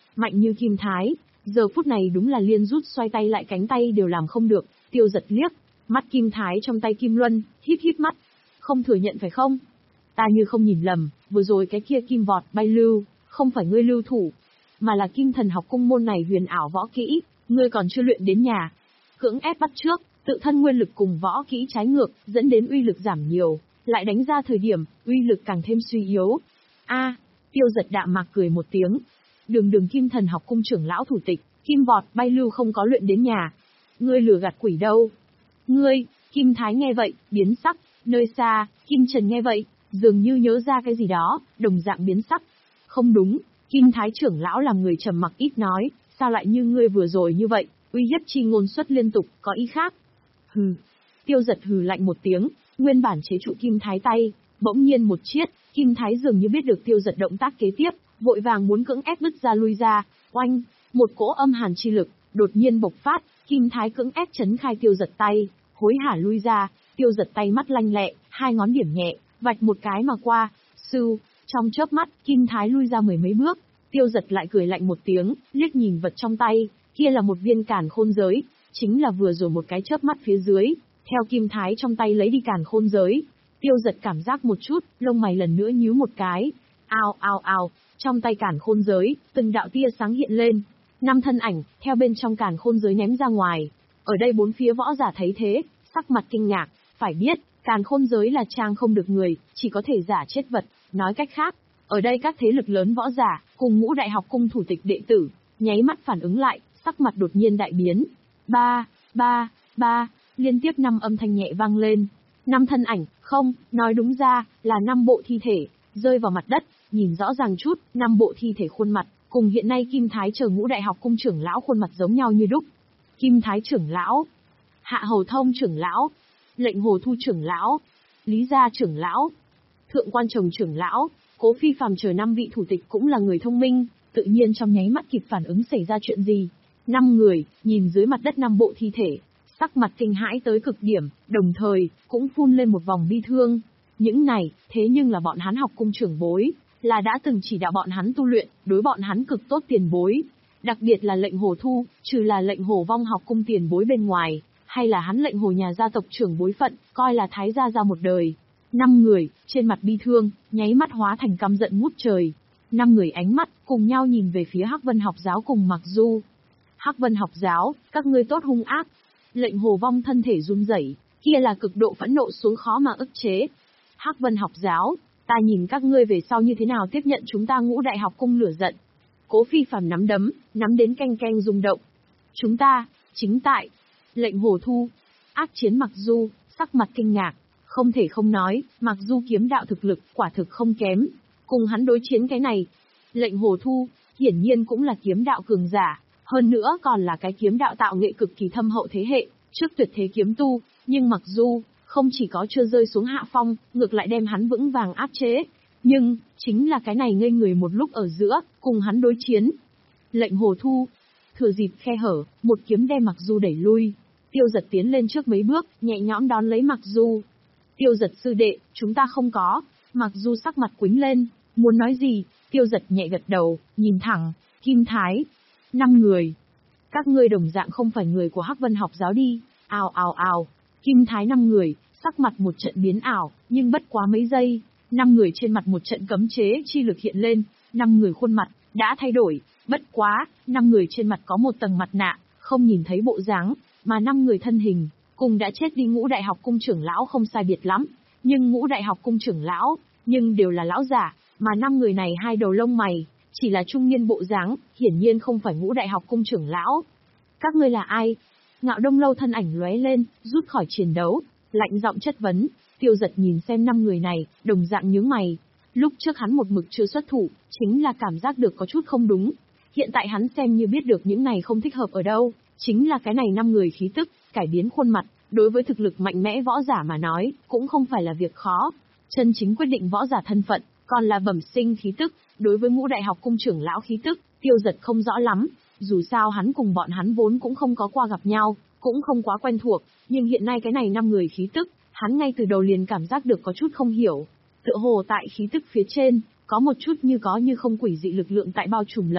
Speaker 1: mạnh như Kim Thái, giờ phút này đúng là liên rút xoay tay lại cánh tay đều làm không được. Tiêu Giật liếc mắt Kim Thái trong tay Kim Luân, híp híp mắt. Không thừa nhận phải không? Ta như không nhìn lầm, vừa rồi cái kia kim vọt bay lưu, không phải ngươi lưu thủ, mà là Kim Thần học cung môn này huyền ảo võ kỹ, ngươi còn chưa luyện đến nhà. Cưỡng ép bắt trước, tự thân nguyên lực cùng võ kỹ trái ngược, dẫn đến uy lực giảm nhiều, lại đánh ra thời điểm, uy lực càng thêm suy yếu. A, Tiêu Giật đạm mạc cười một tiếng. Đường đường Kim Thần học cung trưởng lão thủ tịch, kim vọt bay lưu không có luyện đến nhà. Ngươi lừa gạt quỷ đâu? Ngươi, Kim Thái nghe vậy, biến sắc, nơi xa, Kim Trần nghe vậy, dường như nhớ ra cái gì đó, đồng dạng biến sắc. Không đúng, Kim Thái trưởng lão làm người trầm mặc ít nói, sao lại như ngươi vừa rồi như vậy, uy hiếp chi ngôn xuất liên tục, có ý khác. Hừ, Tiêu Giật hừ lạnh một tiếng, nguyên bản chế trụ Kim Thái tay, bỗng nhiên một chiết, Kim Thái dường như biết được Tiêu Giật động tác kế tiếp, vội vàng muốn cưỡng ép bứt ra lui ra, oanh, một cỗ âm hàn chi lực, đột nhiên bộc phát, Kim Thái cưỡng ép chấn khai Tiêu Giật tay, hối hả lui ra, Tiêu Giật tay mắt lanh lẹ, hai ngón điểm nhẹ, vạch một cái mà qua, sưu, trong chớp mắt, Kim Thái lui ra mười mấy bước, Tiêu Giật lại cười lạnh một tiếng, liếc nhìn vật trong tay, kia là một viên càn khôn giới, chính là vừa rồi một cái chớp mắt phía dưới, theo Kim Thái trong tay lấy đi càn khôn giới. Tiêu Giật cảm giác một chút, lông mày lần nữa nhíu một cái, ao ao ao, trong tay càn khôn giới, từng đạo tia sáng hiện lên, năm thân ảnh, theo bên trong càn khôn giới ném ra ngoài. Ở đây bốn phía võ giả thấy thế, sắc mặt kinh ngạc, phải biết, càn khôn giới là trang không được người, chỉ có thể giả chết vật, nói cách khác, ở đây các thế lực lớn võ giả, cùng ngũ đại học cung thủ tịch đệ tử, nháy mắt phản ứng lại, sắc mặt đột nhiên đại biến. Ba, ba, ba, liên tiếp năm âm thanh nhẹ vang lên. Năm thân ảnh, không, nói đúng ra, là năm bộ thi thể, rơi vào mặt đất, nhìn rõ ràng chút, năm bộ thi thể khuôn mặt, cùng hiện nay Kim Thái chờ ngũ đại học cung trưởng lão khuôn mặt giống nhau như đúc. Kim Thái trưởng lão, Hạ Hầu Thông trưởng lão, Lệnh Hồ Thu trưởng lão, Lý Gia trưởng lão, Thượng Quan Trồng trưởng lão, Cố Phi Phàm chờ năm vị thủ tịch cũng là người thông minh, tự nhiên trong nháy mắt kịp phản ứng xảy ra chuyện gì. Năm người, nhìn dưới mặt đất năm bộ thi thể, sắc mặt kinh hãi tới cực điểm, đồng thời, cũng phun lên một vòng bi thương. Những này, thế nhưng là bọn hắn học cung trưởng bối, là đã từng chỉ đạo bọn hắn tu luyện, đối bọn hắn cực tốt tiền bối. Đặc biệt là Lệnh Hồ Thu, trừ là Lệnh Hồ Vong học cung tiền bối bên ngoài, hay là hắn Lệnh Hồ nhà gia tộc trưởng bối phận, coi là thái gia ra một đời. Năm người, trên mặt bi thương, nháy mắt hóa thành căm giận ngút trời. Năm người ánh mắt, cùng nhau nhìn về phía Hắc Vân học giáo cùng Mặc Du. Hắc Vân học giáo, các ngươi tốt hung ác. Lệnh Hồ Vong thân thể run rẩy, kia là cực độ phẫn nộ xuống khó mà ức chế. Hắc Vân học giáo, ta nhìn các ngươi về sau như thế nào tiếp nhận chúng ta ngũ đại học cung lửa giận. Cố Phi Phàm nắm đấm, nắm đến canh canh rung động. Chúng ta, chính tại. Lệnh Hồ Thu, ác chiến Mặc Du, sắc mặt kinh ngạc, không thể không nói, Mặc Du kiếm đạo thực lực, quả thực không kém. Cùng hắn đối chiến cái này, Lệnh Hồ Thu, hiển nhiên cũng là kiếm đạo cường giả, hơn nữa còn là cái kiếm đạo tạo nghệ cực kỳ thâm hậu thế hệ, trước tuyệt thế kiếm tu, nhưng Mặc Du, không chỉ có chưa rơi xuống hạ phong, ngược lại đem hắn vững vàng áp chế. Nhưng, chính là cái này ngây người một lúc ở giữa, cùng hắn đối chiến. Lệnh Hồ Thu, thừa dịp khe hở, một kiếm đem Mặc Du đẩy lui. Tiêu Giật tiến lên trước mấy bước, nhẹ nhõm đón lấy Mặc Du. Tiêu Giật sư đệ, chúng ta không có. Mặc Du sắc mặt quĩnh lên, muốn nói gì, Tiêu Giật nhẹ gật đầu, nhìn thẳng, Kim Thái. Năm người. Các ngươi đồng dạng không phải người của Hắc Vân học giáo đi, ào ào ào. Kim Thái năm người, sắc mặt một trận biến ảo, nhưng bất quá mấy giây, năm người trên mặt một trận cấm chế chi lực hiện lên, năm người khuôn mặt đã thay đổi, bất quá, năm người trên mặt có một tầng mặt nạ, không nhìn thấy bộ dáng, mà năm người thân hình, cùng đã chết đi ngũ đại học cung trưởng lão không sai biệt lắm, nhưng ngũ đại học cung trưởng lão, nhưng đều là lão giả, mà năm người này hai đầu lông mày, chỉ là trung niên bộ dáng, hiển nhiên không phải ngũ đại học cung trưởng lão. Các ngươi là ai? Ngạo Đông Lâu thân ảnh lóe lên, rút khỏi chiến đấu, lạnh giọng chất vấn. Tiêu Giật nhìn xem năm người này, đồng dạng nhướng mày. Lúc trước hắn một mực chưa xuất thủ, chính là cảm giác được có chút không đúng. Hiện tại hắn xem như biết được những này không thích hợp ở đâu, chính là cái này năm người khí tức, cải biến khuôn mặt, đối với thực lực mạnh mẽ võ giả mà nói, cũng không phải là việc khó. Chân chính quyết định võ giả thân phận, còn là bẩm sinh khí tức, đối với ngũ đại học cung trưởng lão khí tức, Tiêu Giật không rõ lắm. Dù sao hắn cùng bọn hắn vốn cũng không có qua gặp nhau, cũng không quá quen thuộc, nhưng hiện nay cái này năm người khí tức, hắn ngay từ đầu liền cảm giác được có chút không hiểu. Tựa hồ tại khí tức phía trên, có một chút như có như không quỷ dị lực lượng tại bao trùm lấy,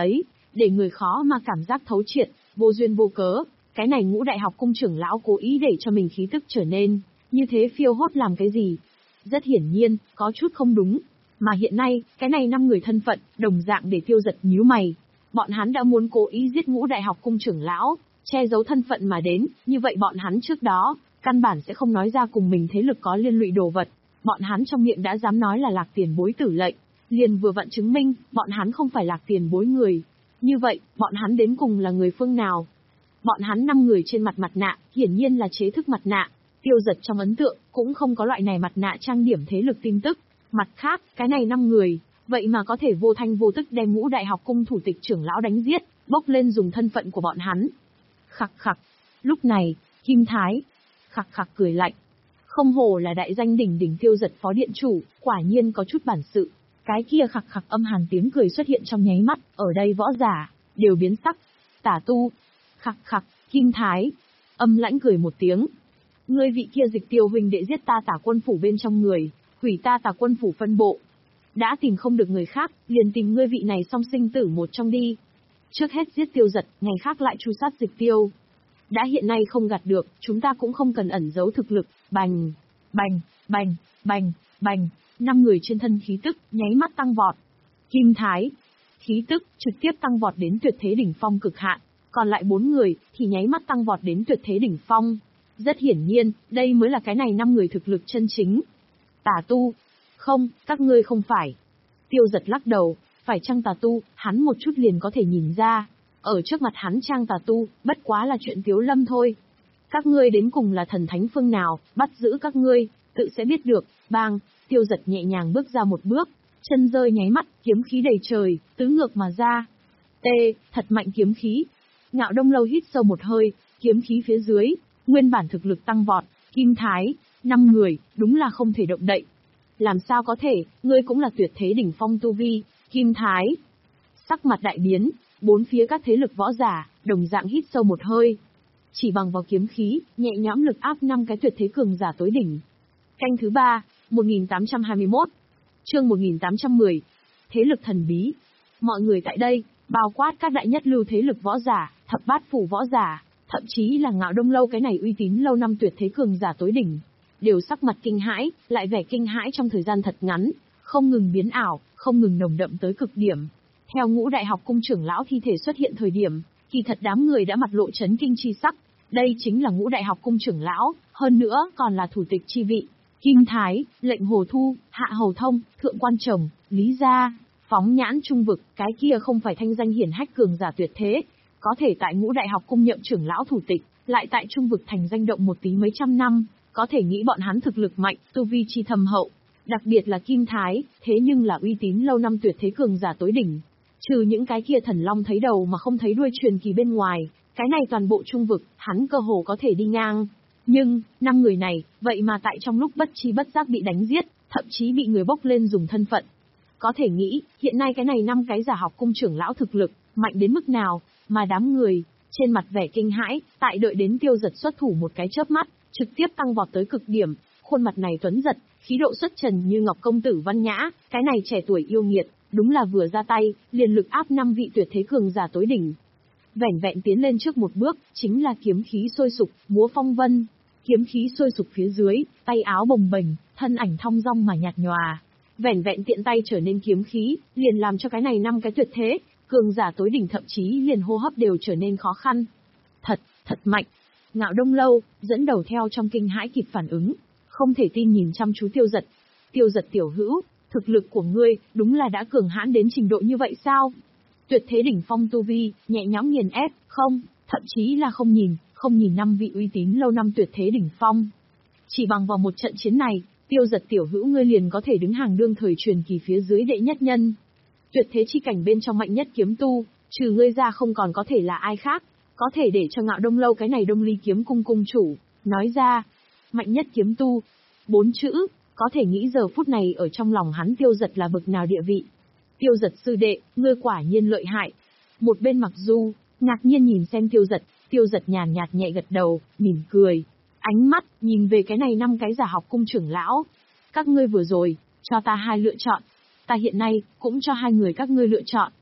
Speaker 1: để người khó mà cảm giác thấu triệt, vô duyên vô cớ, cái này ngũ đại học cung trưởng lão cố ý để cho mình khí tức trở nên như thế phiêu hốt làm cái gì? Rất hiển nhiên, có chút không đúng. Mà hiện nay, cái này năm người thân phận, đồng dạng để Tiêu Giật nhíu mày. Bọn hắn đã muốn cố ý giết ngũ đại học cung trưởng lão, che giấu thân phận mà đến, như vậy bọn hắn trước đó, căn bản sẽ không nói ra cùng mình thế lực có liên lụy đồ vật. Bọn hắn trong miệng đã dám nói là Lạc Tiền Bối tử lệnh, liền vừa vặn chứng minh, bọn hắn không phải Lạc Tiền Bối người. Như vậy, bọn hắn đến cùng là người phương nào? Bọn hắn năm người trên mặt mặt nạ, hiển nhiên là chế thức mặt nạ. Tiêu Giật trong ấn tượng, cũng không có loại này mặt nạ trang điểm thế lực tin tức. Mặt khác, cái này năm người, vậy mà có thể vô thanh vô tức đem ngũ đại học cung thủ tịch trưởng lão đánh giết, bốc lên dùng thân phận của bọn hắn. Khặc khặc. Lúc này, Kim Thái, khặc khặc cười lạnh. Không hổ là đại danh đỉnh đỉnh Tiêu Giật phó điện chủ, quả nhiên có chút bản sự. Cái kia khặc khặc âm hàn tiếng cười xuất hiện trong nháy mắt, ở đây võ giả, đều biến sắc. Tả tu. Khặc khặc, Kim Thái. Âm lãnh cười một tiếng. Ngươi vị kia Dịch Tiêu huynh đệ giết ta Tả quân phủ bên trong người, hủy ta Tả quân phủ phân bộ. Đã tìm không được người khác, liền tìm ngươi vị này song sinh tử một trong đi. Trước hết giết Tiêu Giật, ngày khác lại tru sát Dịch Tiêu. Đã hiện nay không gạt được, chúng ta cũng không cần ẩn giấu thực lực. Bành, bành, bành, bành, bành. Năm người trên thân khí tức, nháy mắt tăng vọt. Kim Thái, khí tức, trực tiếp tăng vọt đến tuyệt thế đỉnh phong cực hạn. Còn lại bốn người, thì nháy mắt tăng vọt đến tuyệt thế đỉnh phong. Rất hiển nhiên, đây mới là cái này năm người thực lực chân chính. Tà tu. Không, các ngươi không phải. Tiêu Giật lắc đầu, phải chăng tà tu, hắn một chút liền có thể nhìn ra. Ở trước mặt hắn trang tà tu, bất quá là chuyện Tiếu Lâm thôi. Các ngươi đến cùng là thần thánh phương nào, bắt giữ các ngươi, tự sẽ biết được. Bang, Tiêu Giật nhẹ nhàng bước ra một bước, chân rơi nháy mắt, kiếm khí đầy trời, tứ ngược mà ra. Tê, thật mạnh kiếm khí. Ngạo Đông Lâu hít sâu một hơi, kiếm khí phía dưới, nguyên bản thực lực tăng vọt, Kim Thái, năm người, đúng là không thể động đậy. Làm sao có thể, ngươi cũng là tuyệt thế đỉnh phong tu vi, Kim Thái. Sắc mặt đại biến, bốn phía các thế lực võ giả, đồng dạng hít sâu một hơi. Chỉ bằng vào kiếm khí, nhẹ nhõm lực áp năm cái tuyệt thế cường giả tối đỉnh. Canh thứ ba, một nghìn tám trăm hai mươi mốt. Chương một nghìn tám trăm mười. Thế lực thần bí. Mọi người tại đây, bao quát các đại nhất lưu thế lực võ giả, thập bát phủ võ giả, thậm chí là Ngạo Đông Lâu cái này uy tín lâu năm tuyệt thế cường giả tối đỉnh, đều sắc mặt kinh hãi, lại vẻ kinh hãi trong thời gian thật ngắn, không ngừng biến ảo, không ngừng nồng đậm tới cực điểm. Theo ngũ đại học cung trưởng lão thi thể xuất hiện thời điểm, kỳ thật đám người đã mặt lộ chấn kinh chi sắc. Đây chính là ngũ đại học cung trưởng lão, hơn nữa còn là thủ tịch chi vị. Kim Thái, Lệnh Hồ Thu, Hạ Hầu Thông, Thượng Quan Trồng, Lý Gia, Phóng Nhãn Trung Vực, cái kia không phải thanh danh hiển hách cường giả tuyệt thế, có thể tại ngũ đại học cung nhậm trưởng lão thủ tịch, lại tại Trung Vực thành danh động một tí mấy trăm năm, có thể nghĩ bọn hắn thực lực mạnh, tu vi chi thâm hậu. Đặc biệt là Kim Thái, thế nhưng là uy tín lâu năm tuyệt thế cường giả tối đỉnh. Trừ những cái kia thần long thấy đầu mà không thấy đuôi truyền kỳ bên ngoài, cái này toàn bộ Trung Vực, hắn cơ hồ có thể đi ngang. Nhưng, năm người này, vậy mà tại trong lúc bất chi bất giác bị đánh giết, thậm chí bị người bốc lên dùng thân phận. Có thể nghĩ, hiện nay cái này năm cái giả học cung trưởng lão thực lực, mạnh đến mức nào, mà đám người, trên mặt vẻ kinh hãi, tại đợi đến Tiêu Giật xuất thủ một cái chớp mắt, trực tiếp tăng vọt tới cực điểm, khuôn mặt này tuấn giật, khí độ xuất trần như ngọc công tử văn nhã, cái này trẻ tuổi yêu nghiệt, đúng là vừa ra tay, liền lực áp năm vị tuyệt thế cường giả tối đỉnh. Vẻn vẹn tiến lên trước một bước, chính là kiếm khí sôi sục, múa phong vân. Kiếm khí sôi sục phía dưới, tay áo bồng bềnh, thân ảnh thong dong mà nhạt nhòa. Vẻn vẹn tiện tay trở nên kiếm khí, liền làm cho cái này năm cái tuyệt thế, cường giả tối đỉnh thậm chí liền hô hấp đều trở nên khó khăn. Thật, thật mạnh. Ngạo Đông Lâu, dẫn đầu theo trong kinh hãi kịp phản ứng, không thể tin nhìn chăm chú Tiêu Giật. Tiêu Giật tiểu hữu, thực lực của ngươi, đúng là đã cường hãn đến trình độ như vậy sao? Tuyệt thế đỉnh phong tu vi, nhẹ nhõm nghiền ép, không, thậm chí là không nhìn, không nhìn năm vị uy tín lâu năm tuyệt thế đỉnh phong. Chỉ bằng vào một trận chiến này, Tiêu Giật tiểu hữu ngươi liền có thể đứng hàng đương thời truyền kỳ phía dưới đệ nhất nhân. Tuyệt thế chi cảnh bên trong mạnh nhất kiếm tu, trừ ngươi ra không còn có thể là ai khác, có thể để cho Ngạo Đông Lâu cái này Đông Ly kiếm cung cung chủ, nói ra. Mạnh nhất kiếm tu. Bốn chữ, có thể nghĩ giờ phút này ở trong lòng hắn Tiêu Giật là bực nào địa vị. Tiêu Giật sư đệ, ngươi quả nhiên lợi hại. Một bên Mặc Du, ngạc nhiên nhìn xem Tiêu Giật, Tiêu Giật nhàn nhạt nhẹ gật đầu, mỉm cười. Ánh mắt, nhìn về cái này năm cái giả học cung trưởng lão. Các ngươi vừa rồi, cho ta hai lựa chọn. Ta hiện nay, cũng cho hai người các ngươi lựa chọn.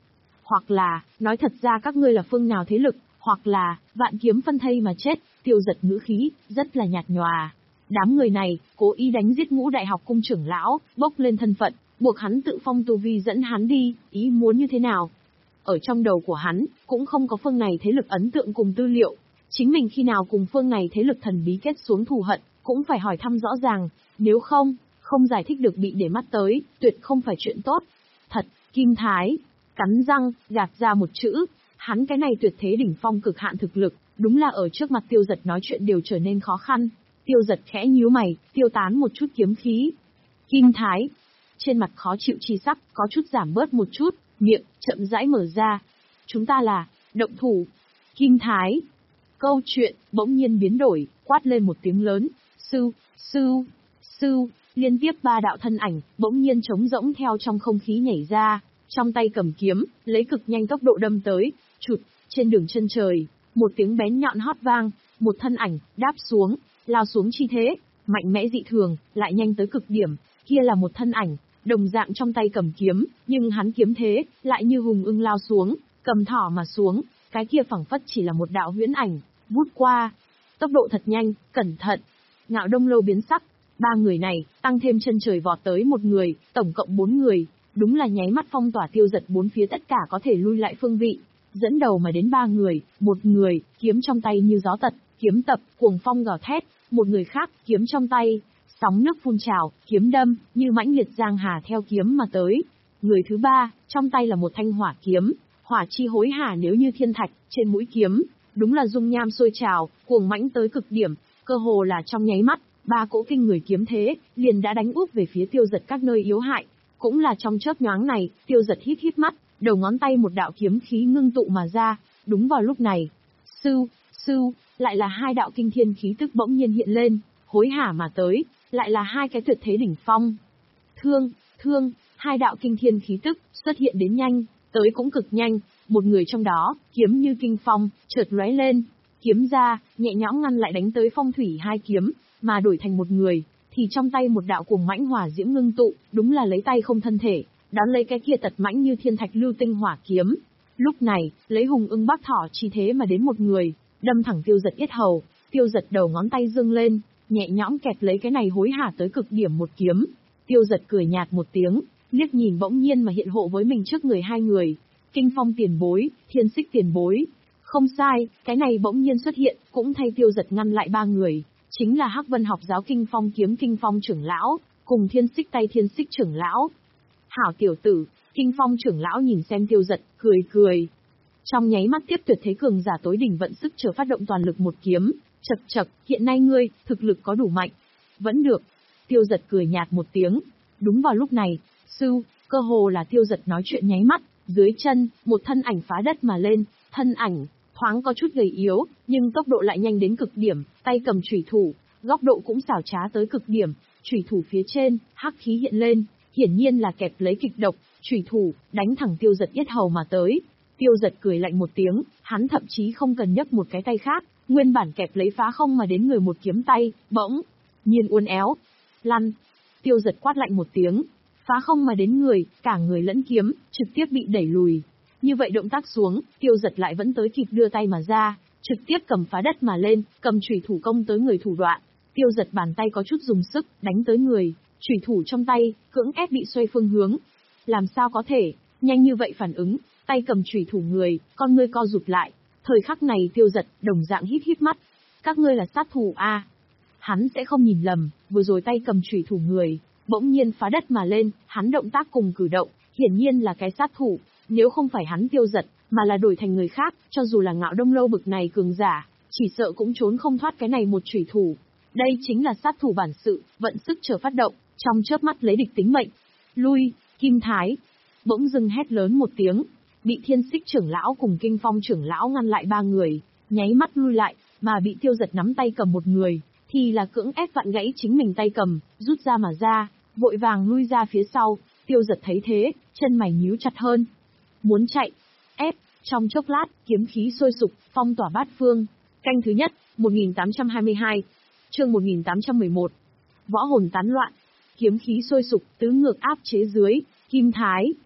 Speaker 1: hoặc là, nói thật ra các ngươi là phương nào thế lực, hoặc là, vạn kiếm phân thây mà chết, Tiêu Giật ngữ khí, rất là nhạt nhòa. Đám người này, cố ý đánh giết Ngũ Đại Học Cung trưởng lão, bốc lên thân phận, buộc hắn tự phong tu vi dẫn hắn đi, ý muốn như thế nào? Ở trong đầu của hắn, cũng không có phương này thế lực ấn tượng cùng tư liệu. Chính mình khi nào cùng phương này thế lực thần bí kết xuống thù hận, cũng phải hỏi thăm rõ ràng, nếu không, không giải thích được bị để mắt tới, tuyệt không phải chuyện tốt. Thật, Kim Thái, cắn răng, gạt ra một chữ, hắn cái này tuyệt thế đỉnh phong cực hạn thực lực, đúng là ở trước mặt Tiêu Giật nói chuyện đều trở nên khó khăn. Tiêu Giật khẽ nhíu mày, tiêu tán một chút kiếm khí. Kim Thái, trên mặt khó chịu chi sắc, có chút giảm bớt một chút, miệng chậm rãi mở ra. Chúng ta là, động thủ. Kim Thái. Câu chuyện bỗng nhiên biến đổi, quát lên một tiếng lớn, sư, sư, sư, liên tiếp ba đạo thân ảnh, bỗng nhiên trống rỗng theo trong không khí nhảy ra, trong tay cầm kiếm, lấy cực nhanh tốc độ đâm tới, chụt, trên đường chân trời, một tiếng bén nhọn hót vang, một thân ảnh, đáp xuống, lao xuống chi thế, mạnh mẽ dị thường, lại nhanh tới cực điểm, kia là một thân ảnh, đồng dạng trong tay cầm kiếm, nhưng hắn kiếm thế, lại như hùng ưng lao xuống, cầm thỏ mà xuống, cái kia phẳng phất chỉ là một đạo huyễn ảnh, vút qua. Tốc độ thật nhanh, cẩn thận. Ngạo Đông Lâu biến sắc, ba người này, tăng thêm chân trời vọt tới một người, tổng cộng bốn người, đúng là nháy mắt phong tỏa Tiêu Giật bốn phía tất cả có thể lui lại phương vị. Dẫn đầu mà đến ba người, một người, kiếm trong tay như gió tật, kiếm tập, cuồng phong gào thét, một người khác, kiếm trong tay, sóng nước phun trào, kiếm đâm, như mãnh liệt giang hà theo kiếm mà tới. Người thứ ba, trong tay là một thanh hỏa kiếm, hỏa chi hối hả nếu như thiên thạch, trên mũi kiếm, đúng là dung nham sôi trào, cuồng mãnh tới cực điểm, cơ hồ là trong nháy mắt, ba cỗ kinh người kiếm thế, liền đã đánh úp về phía Tiêu Giật các nơi yếu hại. Cũng là trong chớp nhoáng này, Tiêu Giật hít hít mắt, đầu ngón tay một đạo kiếm khí ngưng tụ mà ra, đúng vào lúc này. Sư, sư, lại là hai đạo kinh thiên khí tức bỗng nhiên hiện lên, hối hả mà tới, lại là hai cái tuyệt thế đỉnh phong. Thương, thương, hai đạo kinh thiên khí tức, xuất hiện đến nhanh, tới cũng cực nhanh, một người trong đó, kiếm như kinh phong, chợt lóe lên, kiếm ra, nhẹ nhõm ngăn lại đánh tới phong thủy hai kiếm, mà đổi thành một người, thì trong tay một đạo cuồng mãnh hỏa diễm ngưng tụ, đúng là lấy tay không thân thể, đón lấy cái kia tật mãnh như thiên thạch lưu tinh hỏa kiếm. Lúc này, lấy hùng ưng bác thỏ chi thế mà đến một người, đâm thẳng Tiêu Giật yết hầu, Tiêu Giật đầu ngón tay dương lên, nhẹ nhõm kẹp lấy cái này hối hả tới cực điểm một kiếm. Tiêu Giật cười nhạt một tiếng, liếc nhìn bỗng nhiên mà hiện hộ với mình trước người hai người. Kinh Phong tiền bối, Thiên Xích tiền bối. Không sai, cái này bỗng nhiên xuất hiện, cũng thay Tiêu Giật ngăn lại ba người, chính là Hắc Vân học giáo Kinh Phong kiếm Kinh Phong trưởng lão, cùng Thiên Xích tay Thiên Xích trưởng lão. Hảo tiểu tử, Kinh Phong trưởng lão nhìn xem Tiêu Giật, cười cười. Trong nháy mắt tiếp tuyệt thế cường giả tối đỉnh vận sức chờ phát động toàn lực một kiếm, chậc chậc, hiện nay ngươi, thực lực có đủ mạnh. Vẫn được. Tiêu Giật cười nhạt một tiếng. Đúng vào lúc này, sư, cơ hồ là Tiêu Giật nói chuyện nháy mắt, dưới chân, một thân ảnh phá đất mà lên, thân ảnh, thoáng có chút gầy yếu, nhưng tốc độ lại nhanh đến cực điểm, tay cầm chủy thủ, góc độ cũng xảo trá tới cực điểm, chủy thủ phía trên, hắc khí hiện lên, hiển nhiên là kẹp lấy kịch độc, chủy thủ, đánh thẳng Tiêu Giật yết hầu mà tới. Tiêu Giật cười lạnh một tiếng, hắn thậm chí không cần nhấc một cái tay khác, nguyên bản kẹp lấy phá không mà đến người một kiếm tay, bỗng nhiên uốn éo, lăn. Tiêu Giật quát lạnh một tiếng, phá không mà đến người, cả người lẫn kiếm, trực tiếp bị đẩy lùi. Như vậy động tác xuống, Tiêu Giật lại vẫn tới kịp đưa tay mà ra, trực tiếp cầm phá đất mà lên, cầm chủy thủ công tới người thủ đoạn. Tiêu Giật bàn tay có chút dùng sức, đánh tới người, chủy thủ trong tay, cưỡng ép bị xoay phương hướng. Làm sao có thể, nhanh như vậy phản ứng, tay cầm chủy thủ người, con ngươi co rụt lại. Thời khắc này Tiêu Giật, đồng dạng híp híp mắt. Các ngươi là sát thủ a? À? Hắn sẽ không nhìn lầm, vừa rồi tay cầm chủy thủ người, bỗng nhiên phá đất mà lên, hắn động tác cùng cử động, hiển nhiên là cái sát thủ. Nếu không phải hắn Tiêu Giật, mà là đổi thành người khác, cho dù là Ngạo Đông Lâu bực này cường giả, chỉ sợ cũng trốn không thoát cái này một chủy thủ. Đây chính là sát thủ bản sự, vận sức chờ phát động, trong chớp mắt lấy địch tính mệnh. Lui, Kim Thái. Bỗng dưng hét lớn một tiếng, bị Thiên Xích trưởng lão cùng Kinh Phong trưởng lão ngăn lại ba người, nháy mắt lui lại, mà bị Tiêu Giật nắm tay cầm một người, thì là cưỡng ép vặn gãy chính mình tay cầm, rút ra mà ra, vội vàng lui ra phía sau. Tiêu Giật thấy thế, chân mày nhíu chặt hơn. Muốn chạy, ép, trong chốc lát, kiếm khí sôi sục, phong tỏa bát phương. Canh thứ nhất, một nghìn tám trăm hai mươi hai, chương một nghìn tám trăm mười một. Võ hồn tán loạn, kiếm khí sôi sục, tứ ngược áp chế dưới, Kim Thái.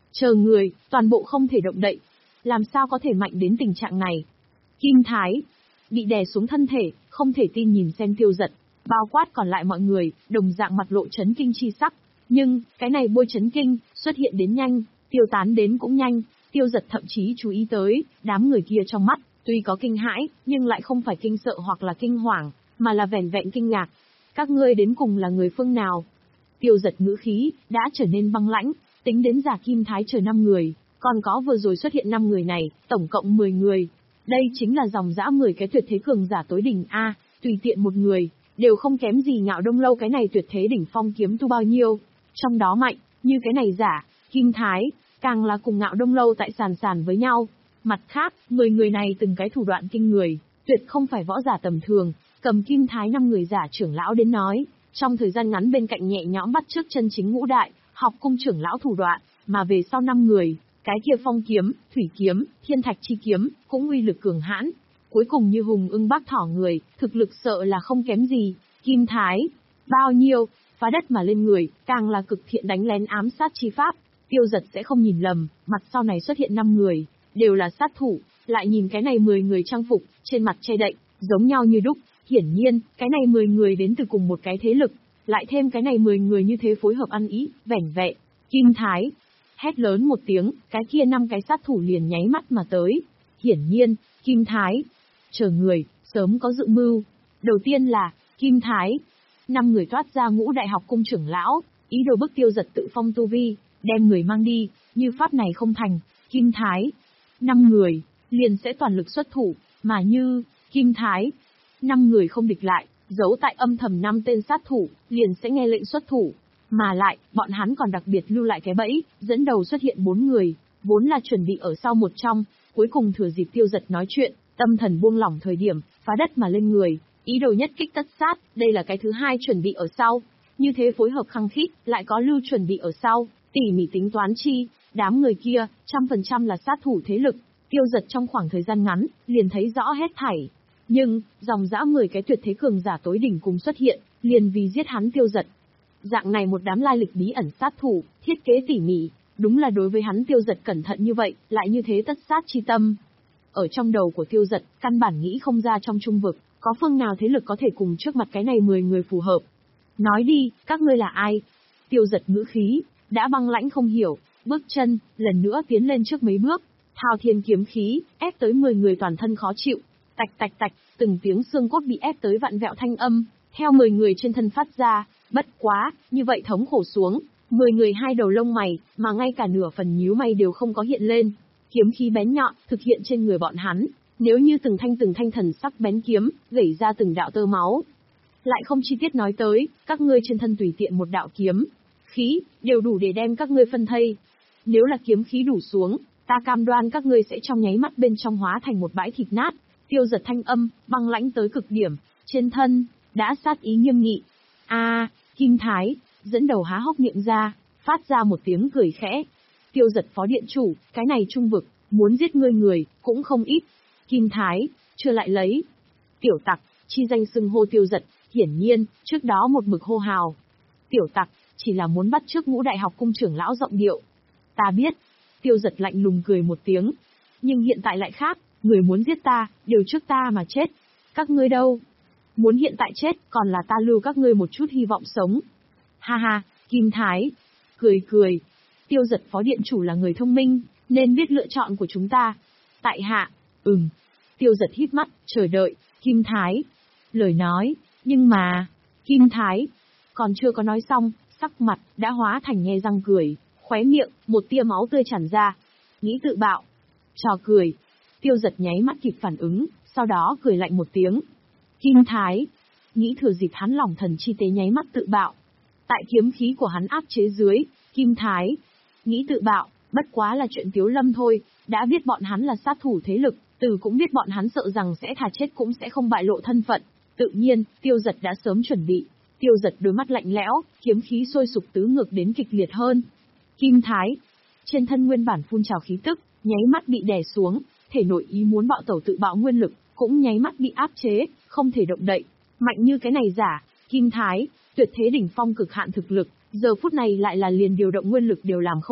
Speaker 1: Chờ người, toàn bộ không thể động đậy. Làm sao có thể mạnh đến tình trạng này? Kim Thái bị đè xuống thân thể, không thể tin nhìn xem Tiêu Dật, bao quát còn lại mọi người, đồng dạng mặt lộ chấn kinh chi sắc. Nhưng, cái này bôi chấn kinh, xuất hiện đến nhanh, tiêu tán đến cũng nhanh. Tiêu Dật thậm chí chú ý tới, đám người kia trong mắt, tuy có kinh hãi, nhưng lại không phải kinh sợ hoặc là kinh hoàng, mà là vẻn vẹn kinh ngạc. Các ngươi đến cùng là người phương nào? Tiêu Dật ngữ khí, đã trở nên băng lãnh, tính đến giả Kim Thái chờ năm người, còn có vừa rồi xuất hiện năm người này, tổng cộng mười người. Đây chính là dòng dã mười cái tuyệt thế cường giả tối đỉnh A, tùy tiện một người, đều không kém gì Ngạo Đông Lâu cái này tuyệt thế đỉnh phong kiếm tu bao nhiêu. Trong đó mạnh, như cái này giả, Kim Thái, càng là cùng Ngạo Đông Lâu tại sàn sàn với nhau. Mặt khác, mười người này từng cái thủ đoạn kinh người, tuyệt không phải võ giả tầm thường, cầm Kim Thái năm người giả trưởng lão đến nói, trong thời gian ngắn bên cạnh nhẹ nhõm bắt chước chân chính ngũ đại, học cung trưởng lão thủ đoạn, mà về sau năm người, cái kia phong kiếm, thủy kiếm, thiên thạch chi kiếm, cũng uy lực cường hãn. Cuối cùng như hùng ưng bác thỏ người, thực lực sợ là không kém gì. Kim Thái, bao nhiêu, phá đất mà lên người, càng là cực thiện đánh lén ám sát chi pháp. Tiêu Dật sẽ không nhìn lầm, mặt sau này xuất hiện năm người, đều là sát thủ, lại nhìn cái này mười người trang phục, trên mặt che đậy, giống nhau như đúc. Hiển nhiên, cái này mười người đến từ cùng một cái thế lực, lại thêm cái này mười người như thế phối hợp ăn ý, vẻn vẹn. Kim Thái hét lớn một tiếng, cái kia năm cái sát thủ liền nháy mắt mà tới. Hiển nhiên, Kim Thái chờ người, sớm có dự mưu. Đầu tiên là, Kim Thái, năm người toát ra ngũ đại học cung trưởng lão, ý đồ bức Tiêu Dật tự phong tu vi, đem người mang đi, như pháp này không thành, Kim Thái, năm người, liền sẽ toàn lực xuất thủ, mà như, Kim Thái, năm người không địch lại, giấu tại âm thầm năm tên sát thủ, liền sẽ nghe lệnh xuất thủ. Mà lại, bọn hắn còn đặc biệt lưu lại cái bẫy, dẫn đầu xuất hiện bốn người, vốn là chuẩn bị ở sau một trong, cuối cùng thừa dịp Tiêu Dật nói chuyện, tâm thần buông lỏng thời điểm, phá đất mà lên người, ý đồ nhất kích tất sát, đây là cái thứ hai chuẩn bị ở sau. Như thế phối hợp khăng khít, lại có lưu chuẩn bị ở sau, tỉ mỉ tính toán chi, đám người kia, trăm phần trăm là sát thủ thế lực. Tiêu Dật trong khoảng thời gian ngắn, liền thấy rõ hết thảy. Nhưng, dòng dã mười cái tuyệt thế cường giả tối đỉnh cùng xuất hiện, liền vì giết hắn Tiêu Dật. Dạng này một đám lai lịch bí ẩn sát thủ, thiết kế tỉ mỉ, đúng là đối với hắn Tiêu Dật cẩn thận như vậy, lại như thế tất sát chi tâm. Ở trong đầu của Tiêu Dật, căn bản nghĩ không ra trong trung vực, có phương nào thế lực có thể cùng trước mặt cái này mười người phù hợp. Nói đi, các ngươi là ai? Tiêu Dật ngữ khí, đã băng lãnh không hiểu, bước chân, lần nữa tiến lên trước mấy bước, thao thiên kiếm khí, ép tới mười người toàn thân khó chịu. Tạch tạch tạch, từng tiếng xương cốt bị ép tới vặn vẹo thanh âm, theo mười người trên thân phát ra, bất quá, như vậy thống khổ xuống, mười người hai đầu lông mày, mà ngay cả nửa phần nhíu mày đều không có hiện lên. Kiếm khí bén nhọn, thực hiện trên người bọn hắn, nếu như từng thanh từng thanh thần sắc bén kiếm, gẩy ra từng đạo tơ máu. Lại không chi tiết nói tới, các ngươi trên thân tùy tiện một đạo kiếm, khí, đều đủ để đem các ngươi phân thây. Nếu là kiếm khí đủ xuống, ta cam đoan các ngươi sẽ trong nháy mắt bên trong hóa thành một bãi thịt nát. Tiêu Dật thanh âm, băng lãnh tới cực điểm, trên thân, đã sát ý nghiêm nghị. A, Kim Thái, dẫn đầu há hốc miệng ra, phát ra một tiếng cười khẽ. Tiêu Dật phó điện chủ, cái này trung vực, muốn giết ngươi người, cũng không ít. Kim Thái, chưa lại lấy. Tiểu tặc, chi danh xưng hô Tiêu Dật, hiển nhiên, trước đó một mực hô hào. Tiểu tặc, chỉ là muốn bắt chước ngũ đại học cung trưởng lão giọng điệu. Ta biết. Tiêu Dật lạnh lùng cười một tiếng. Nhưng hiện tại lại khác. Người muốn giết ta, đều trước ta mà chết. Các ngươi đâu? Muốn hiện tại chết, còn là ta lưu các ngươi một chút hy vọng sống. Ha ha, Kim Thái. Cười cười. Tiêu Dật phó điện chủ là người thông minh, nên biết lựa chọn của chúng ta. Tại hạ, ừm. Tiêu Dật híp mắt, chờ đợi, Kim Thái. Lời nói, nhưng mà... Kim Thái. Còn chưa có nói xong, sắc mặt, đã hóa thành nhe răng cười, khóe miệng, một tia máu tươi tràn ra. Nghĩ tự bạo. Trò cười. Tiêu Dật nháy mắt kịp phản ứng, sau đó cười lạnh một tiếng. Kim Thái, nghĩ thừa dịp hắn lòng thần chi tế nháy mắt tự bạo. Tại kiếm khí của hắn áp chế dưới, Kim Thái, nghĩ tự bạo, bất quá là chuyện Tiếu Lâm thôi, đã biết bọn hắn là sát thủ thế lực, từ cũng biết bọn hắn sợ rằng sẽ thà chết cũng sẽ không bại lộ thân phận. Tự nhiên, Tiêu Dật đã sớm chuẩn bị. Tiêu Dật đôi mắt lạnh lẽo, kiếm khí sôi sục tứ ngược đến kịch liệt hơn. Kim Thái, trên thân nguyên bản phun trào khí tức, nháy mắt bị đè xuống. Thể nội ý muốn bạo tẩu tự bạo nguyên lực, cũng nháy mắt bị áp chế, không thể động đậy. Mạnh như cái này giả, Kim Thái, tuyệt thế đỉnh phong cực hạn thực lực, giờ phút này lại là liền điều động nguyên lực đều làm không được,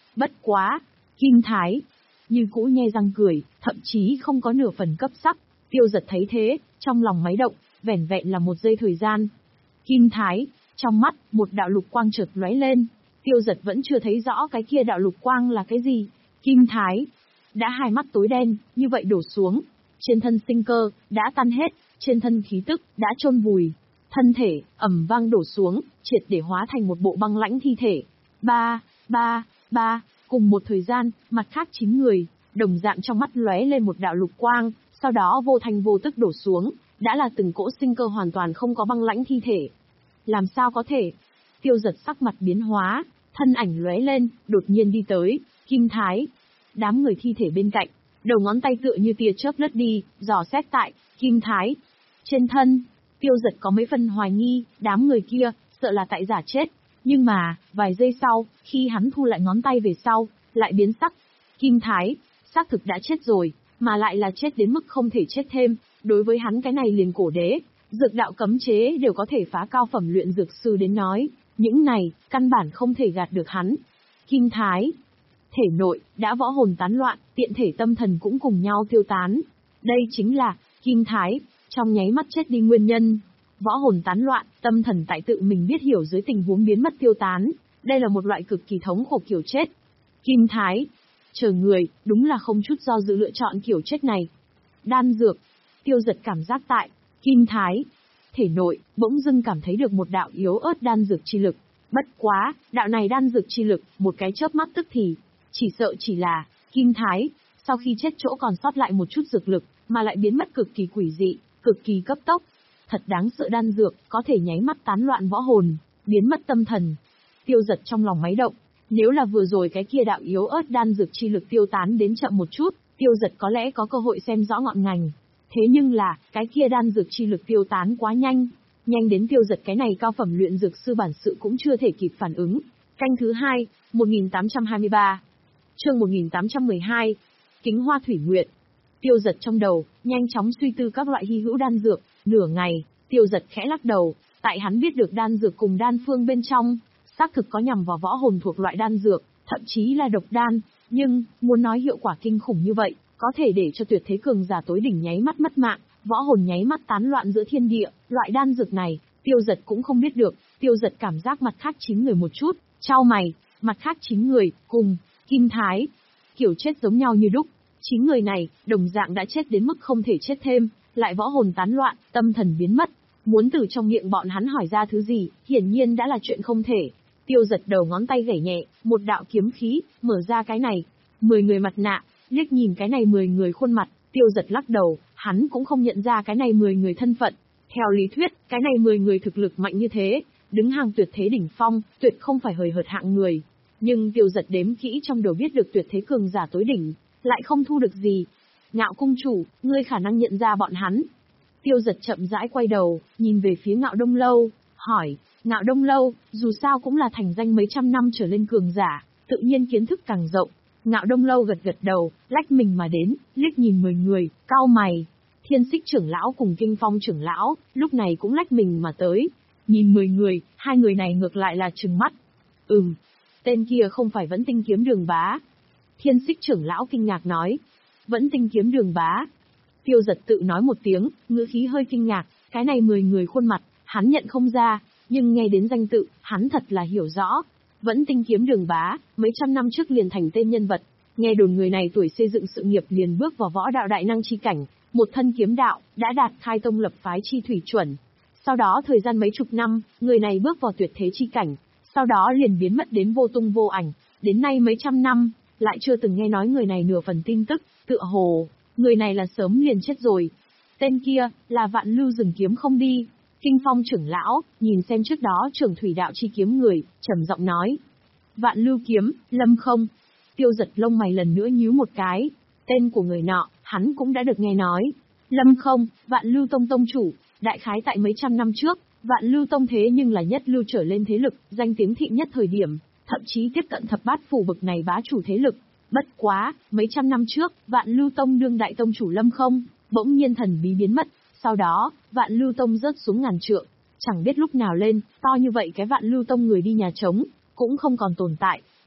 Speaker 1: Bất quá, Kim Thái, như cũ nhe răng cười, thậm chí không có nửa phần cấp sắc. Tiêu Giật thấy thế, trong lòng máy động, vẻn vẹn là một giây thời gian. Kim Thái, trong mắt, một đạo lục quang chợt lóe lên. Tiêu Giật vẫn chưa thấy rõ cái kia đạo lục quang là cái gì. Kim Thái, đã hai mắt tối đen, như vậy đổ xuống. Trên thân sinh cơ, đã tan hết, trên thân khí tức, đã chôn vùi. Thân thể, ầm vang đổ xuống, triệt để hóa thành một bộ băng lãnh thi thể. Ba, ba, ba, cùng một thời gian, mặt khác chín người, đồng dạng trong mắt lóe lên một đạo lục quang, sau đó vô thành vô tức đổ xuống, đã là từng cỗ sinh cơ hoàn toàn không có băng lãnh thi thể. Làm sao có thể? Tiêu Giật sắc mặt biến hóa, thân ảnh lóe lên, đột nhiên đi tới, Kim Thái. Đám người thi thể bên cạnh, đầu ngón tay tựa như tia chớp lướt đi, dò xét tại Kim Thái trên thân. Tiêu Giật có mấy phần hoài nghi, đám người kia, sợ là tại giả chết. Nhưng mà, vài giây sau, khi hắn thu lại ngón tay về sau, lại biến sắc. Kim Thái, xác thực đã chết rồi, mà lại là chết đến mức không thể chết thêm. Đối với hắn cái này liền cổ đế, dược đạo cấm chế đều có thể phá cao phẩm luyện dược sư đến nói. Những này, căn bản không thể gạt được hắn. Kim Thái, thể nội, đã võ hồn tán loạn, tiện thể tâm thần cũng cùng nhau tiêu tán. Đây chính là, Kim Thái, trong nháy mắt chết đi nguyên nhân. Võ hồn tán loạn, tâm thần tại tự mình biết hiểu dưới tình huống biến mất tiêu tán. Đây là một loại cực kỳ thống khổ kiểu chết. Kim Thái, chờ người, đúng là không chút do dự lựa chọn kiểu chết này. Đan dược, Tiêu Giật cảm giác tại Kim Thái, thể nội, bỗng dưng cảm thấy được một đạo yếu ớt đan dược chi lực. Bất quá, đạo này đan dược chi lực, một cái chớp mắt tức thì, chỉ sợ chỉ là, Kim Thái, sau khi chết chỗ còn sót lại một chút dược lực, mà lại biến mất cực kỳ quỷ dị, cực kỳ cấp tốc. Thật đáng sợ đan dược, có thể nháy mắt tán loạn võ hồn, biến mất tâm thần. Tiêu Giật trong lòng máy động, nếu là vừa rồi cái kia đạo yếu ớt đan dược chi lực tiêu tán đến chậm một chút, Tiêu Giật có lẽ có cơ hội xem rõ ngọn ngành. Thế nhưng là, cái kia đan dược chi lực tiêu tán quá nhanh, nhanh đến Tiêu Giật cái này cao phẩm luyện dược sư bản sự cũng chưa thể kịp phản ứng. Canh thứ hai, một nghìn tám trăm hai mươi ba. Chương một nghìn tám trăm mười hai. Kính Hoa Thủy Nguyệt. Tiêu Giật trong đầu, nhanh chóng suy tư các loại hy hữu đan dược, nửa ngày, Tiêu Giật khẽ lắc đầu, tại hắn biết được đan dược cùng đan phương bên trong, xác thực có nhằm vào võ hồn thuộc loại đan dược, thậm chí là độc đan, nhưng, muốn nói hiệu quả kinh khủng như vậy, có thể để cho tuyệt thế cường giả tối đỉnh nháy mắt mất mạng, võ hồn nháy mắt tán loạn giữa thiên địa, loại đan dược này, Tiêu Giật cũng không biết được. Tiêu Giật cảm giác mặt khác chín người một chút, chau mày, mặt khác chín người, cùng, Kim Thái, kiểu chết giống nhau như đúc. Chín người này, đồng dạng đã chết đến mức không thể chết thêm, lại võ hồn tán loạn, tâm thần biến mất. Muốn từ trong miệng bọn hắn hỏi ra thứ gì, hiển nhiên đã là chuyện không thể. Tiêu Giật đầu ngón tay gảy nhẹ, một đạo kiếm khí, mở ra cái này. Mười người mặt nạ, liếc nhìn cái này mười người khuôn mặt, Tiêu Giật lắc đầu, hắn cũng không nhận ra cái này mười người thân phận. Theo lý thuyết, cái này mười người thực lực mạnh như thế, đứng hàng tuyệt thế đỉnh phong, tuyệt không phải hời hợt hạng người. Nhưng Tiêu Giật đếm kỹ trong đầu biết được tuyệt thế cường giả tối đỉnh, lại không thu được gì. Ngạo cung chủ, ngươi khả năng nhận ra bọn hắn. Tiêu Giật chậm rãi quay đầu, nhìn về phía Ngạo Đông Lâu, hỏi, Ngạo Đông Lâu, dù sao cũng là thành danh mấy trăm năm trở lên cường giả, tự nhiên kiến thức càng rộng. Ngạo Đông Lâu gật gật đầu, lách mình mà đến, liếc nhìn mười người, cau mày. Thiên Xích trưởng lão cùng Kinh Phong trưởng lão, lúc này cũng lách mình mà tới. Nhìn mười người, hai người này ngược lại là trừng mắt. Ừm, tên kia không phải Vẫn Tinh Kiếm Đường Bá. Thiên Xích trưởng lão kinh ngạc nói. Vẫn Tinh Kiếm Đường Bá. Tiêu Giật tự nói một tiếng, ngữ khí hơi kinh ngạc, cái này mười người khuôn mặt, hắn nhận không ra, nhưng nghe đến danh tự, hắn thật là hiểu rõ. Vẫn Tinh Kiếm Đường Bá, mấy trăm năm trước liền thành tên nhân vật, nghe đồn người này tuổi xây dựng sự nghiệp liền bước vào võ đạo đại năng chi cảnh, một thân kiếm đạo, đã đạt khai tông lập phái chi thủy chuẩn. Sau đó thời gian mấy chục năm, người này bước vào tuyệt thế chi cảnh, sau đó liền biến mất đến vô tung vô ảnh, đến nay mấy trăm năm, lại chưa từng nghe nói người này nửa phần tin tức, tựa hồ, người này là sớm liền chết rồi. Tên kia, là Vạn Lưu Rừng Kiếm không đi. Kinh Phong trưởng lão, nhìn xem trước đó trưởng thủy đạo chi kiếm người, trầm giọng nói. Vạn Lưu Kiếm, Lâm không? Tiêu Giật lông mày lần nữa nhíu một cái. Tên của người nọ, hắn cũng đã được nghe nói. Lâm không, Vạn Lưu Tông tông chủ, đại khái tại mấy trăm năm trước, Vạn Lưu Tông thế nhưng là nhất lưu trở lên thế lực, danh tiếng thịnh nhất thời điểm, thậm chí tiếp cận thập bát phủ bực này bá chủ thế lực. Bất quá, mấy trăm năm trước, Vạn Lưu Tông đương đại tông chủ Lâm không, bỗng nhiên thần bí biến mất, sau đó, Vạn Lưu Tông rớt xuống ngàn trượng, chẳng biết lúc nào lên, to như vậy cái Vạn Lưu Tông người đi nhà trống, cũng không còn tồn tại.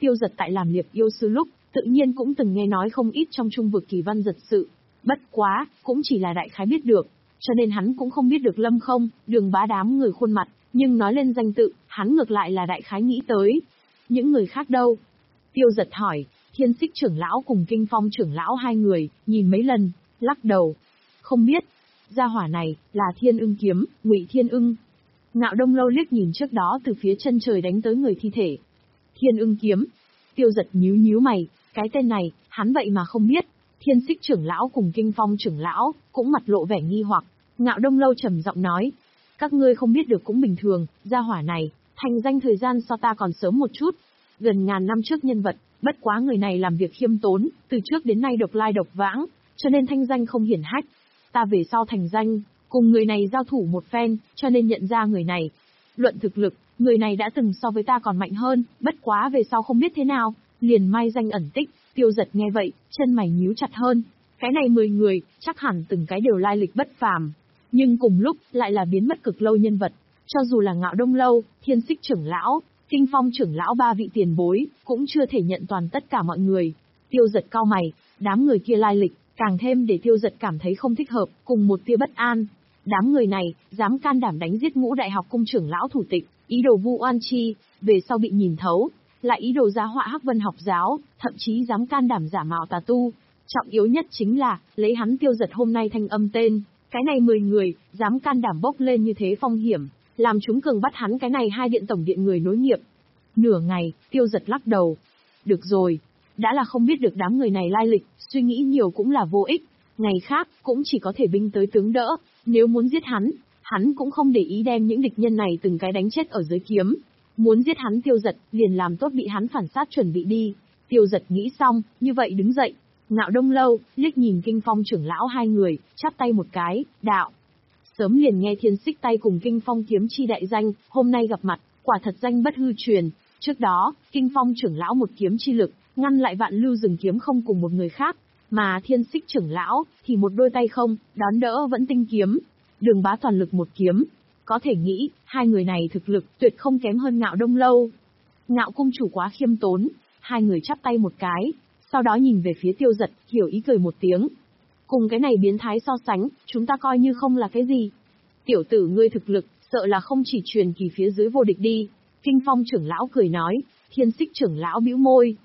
Speaker 1: Tiêu Giật tại làm liệp yêu sư lúc, tự nhiên cũng từng nghe nói không ít trong trung vực kỳ văn giật sự. Bất quá, cũng chỉ là đại khái biết được, cho nên hắn cũng không biết được Lâm Không, Đường Bá đám người khuôn mặt, nhưng nói lên danh tự, hắn ngược lại là đại khái nghĩ tới. Những người khác đâu? Tiêu Giật hỏi. Thiên Xích trưởng lão cùng Kinh Phong trưởng lão hai người, nhìn mấy lần, lắc đầu. Không biết. Gia hỏa này, là Thiên Ưng kiếm, Ngụy Thiên Ưng. Ngạo Đông Lâu liếc nhìn trước đó từ phía chân trời đánh tới người thi thể. Thiên Ưng kiếm. Tiêu Giật nhíu nhíu mày, cái tên này, hắn vậy mà không biết. Thiên Xích trưởng lão cùng Kinh Phong trưởng lão, cũng mặt lộ vẻ nghi hoặc. Ngạo Đông Lâu trầm giọng nói. Các ngươi không biết được cũng bình thường, gia hỏa này, thành danh thời gian so ta còn sớm một chút. Gần ngàn năm trước nhân vật, bất quá người này làm việc khiêm tốn, từ trước đến nay độc lai độc vãng, cho nên thanh danh không hiển hách. Ta về sau thành danh, cùng người này giao thủ một phen, cho nên nhận ra người này. Luận thực lực, người này đã từng so với ta còn mạnh hơn, bất quá về sau không biết thế nào, liền mai danh ẩn tích. Tiêu Giật nghe vậy, chân mày nhíu chặt hơn. Cái này mười người, chắc hẳn từng cái đều lai lịch bất phàm, nhưng cùng lúc lại là biến mất cực lâu nhân vật. Cho dù là Ngạo Đông Lâu, Thiên Xích trưởng lão, Kinh Phong trưởng lão ba vị tiền bối, cũng chưa thể nhận toàn tất cả mọi người. Tiêu Giật cau mày, đám người kia lai lịch, càng thêm để Tiêu Giật cảm thấy không thích hợp, cùng một tia bất an. Đám người này, dám can đảm đánh giết Ngũ Đại học cung trưởng lão thủ tịch, ý đồ vu oan chi, về sau bị nhìn thấu, lại ý đồ giá họa Hắc Vân học giáo, thậm chí dám can đảm giả mạo tà tu. Trọng yếu nhất chính là, lấy hắn Tiêu Giật hôm nay thanh âm tên, cái này mười người, dám can đảm bốc lên như thế phong hiểm, làm chúng cường bắt hắn cái này hai điện tổng điện người nối nghiệp. Nửa ngày, Tiêu Giật lắc đầu. Được rồi, đã là không biết được đám người này lai lịch, suy nghĩ nhiều cũng là vô ích, ngày khác, cũng chỉ có thể binh tới tướng đỡ, nếu muốn giết hắn, hắn cũng không để ý đem những địch nhân này từng cái đánh chết ở dưới kiếm. Muốn giết hắn Tiêu Giật, liền làm tốt bị hắn phản sát chuẩn bị đi. Tiêu Giật nghĩ xong, như vậy đứng dậy. Ngạo Đông Lâu, liếc nhìn Kinh Phong trưởng lão hai người, chắp tay một cái, đạo. Sớm liền nghe Thiên Xích tay cùng Kinh Phong kiếm chi đại danh, hôm nay gặp mặt, quả thật danh bất hư truyền. Trước đó, Kinh Phong trưởng lão một kiếm chi lực, ngăn lại Vạn Lưu Rừng kiếm không cùng một người khác, mà Thiên Xích trưởng lão, thì một đôi tay không, đón đỡ vẫn tinh kiếm. Đường Bá toàn lực một kiếm. Có thể nghĩ, hai người này thực lực tuyệt không kém hơn Ngạo Đông Lâu. Ngạo cung chủ quá khiêm tốn, hai người chắp tay một cái, sau đó nhìn về phía Tiêu Giật, hiểu ý cười một tiếng. Cùng cái này biến thái so sánh, chúng ta coi như không là cái gì. Tiểu tử ngươi thực lực, sợ là không chỉ truyền kỳ phía dưới vô địch đi. Kinh Phong trưởng lão cười nói, Thiên Xích trưởng lão bĩu môi.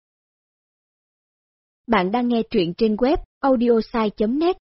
Speaker 2: Bạn đang nghe truyện trên web audiosai chấm net.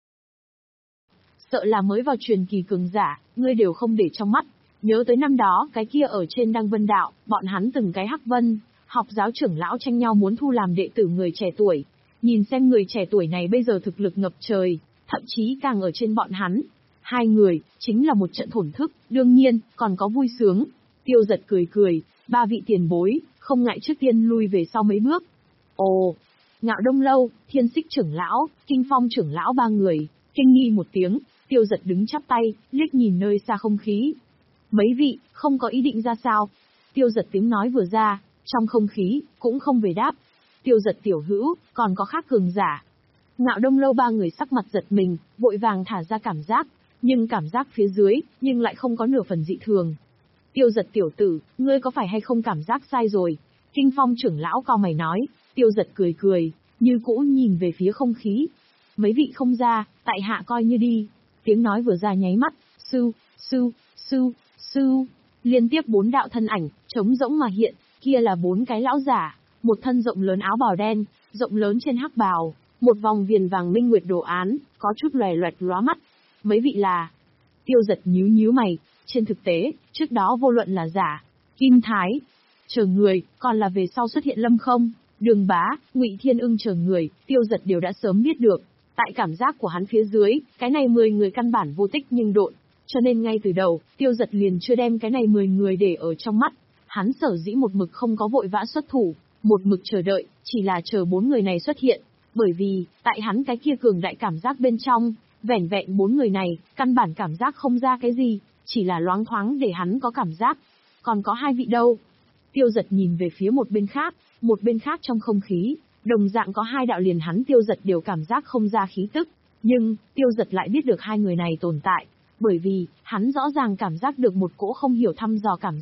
Speaker 1: Sợ là mới vào truyền kỳ cường giả, ngươi đều không để trong mắt. Nhớ tới năm đó, cái kia ở trên Đăng Vân Đạo, bọn hắn từng cái Hắc Vân học giáo trưởng lão tranh nhau muốn thu làm đệ tử người trẻ tuổi. Nhìn xem người trẻ tuổi này bây giờ thực lực ngập trời, thậm chí càng ở trên bọn hắn. Hai người, chính là một trận thổn thức, đương nhiên, còn có vui sướng. Tiêu Giật cười cười, ba vị tiền bối, không ngại trước tiên lui về sau mấy bước. Ồ, Ngạo Đông Lâu, Thiên Xích trưởng lão, Kinh Phong trưởng lão ba người, kinh nghi một tiếng, Tiêu Giật đứng chắp tay, liếc nhìn nơi xa không khí. Mấy vị, không có ý định ra sao? Tiêu Giật tiếng nói vừa ra, trong không khí, cũng không về đáp. Tiêu Giật tiểu hữu, còn có khác cường giả. Ngạo Đông Lâu ba người sắc mặt giật mình, vội vàng thả ra cảm giác, nhưng cảm giác phía dưới, nhưng lại không có nửa phần dị thường. Tiêu Giật tiểu tử, ngươi có phải hay không cảm giác sai rồi? Kinh Phong trưởng lão cau mày nói. Tiêu Giật cười cười, như cũ nhìn về phía không khí. Mấy vị không ra, tại hạ coi như đi. Tiếng nói vừa ra nháy mắt, sư, sư, sư, sư, liên tiếp bốn đạo thân ảnh, trống rỗng mà hiện, kia là bốn cái lão giả, một thân rộng lớn áo bào đen, rộng lớn trên hắc bào, một vòng viền vàng minh nguyệt đồ án, có chút lòe loẹt lóa mắt. Mấy vị là? Tiêu Giật nhíu nhíu mày, trên thực tế, trước đó vô luận là giả, Kim Thái, chờ người, còn là về sau xuất hiện Lâm Không, Đường Bá, Ngụy Thiên Ưng chờ người, Tiêu Giật đều đã sớm biết được. Tại cảm giác của hắn phía dưới, cái này mười người căn bản vô tích nhưng độn, cho nên ngay từ đầu, Tiêu Giật liền chưa đem cái này mười người để ở trong mắt. Hắn sở dĩ một mực không có vội vã xuất thủ, một mực chờ đợi, chỉ là chờ bốn người này xuất hiện, bởi vì, tại hắn cái kia cường đại cảm giác bên trong, vẻn vẹn bốn người này, căn bản cảm giác không ra cái gì, chỉ là loáng thoáng để hắn có cảm giác. Còn có hai vị đâu? Tiêu Giật nhìn về phía một bên khác, một bên khác trong không khí, đồng dạng có hai đạo liền hắn Tiêu Giật đều cảm giác không ra khí tức, nhưng, Tiêu Giật lại biết được hai người này tồn tại, bởi vì, hắn rõ ràng cảm giác được một cỗ không hiểu thăm dò cảm giác,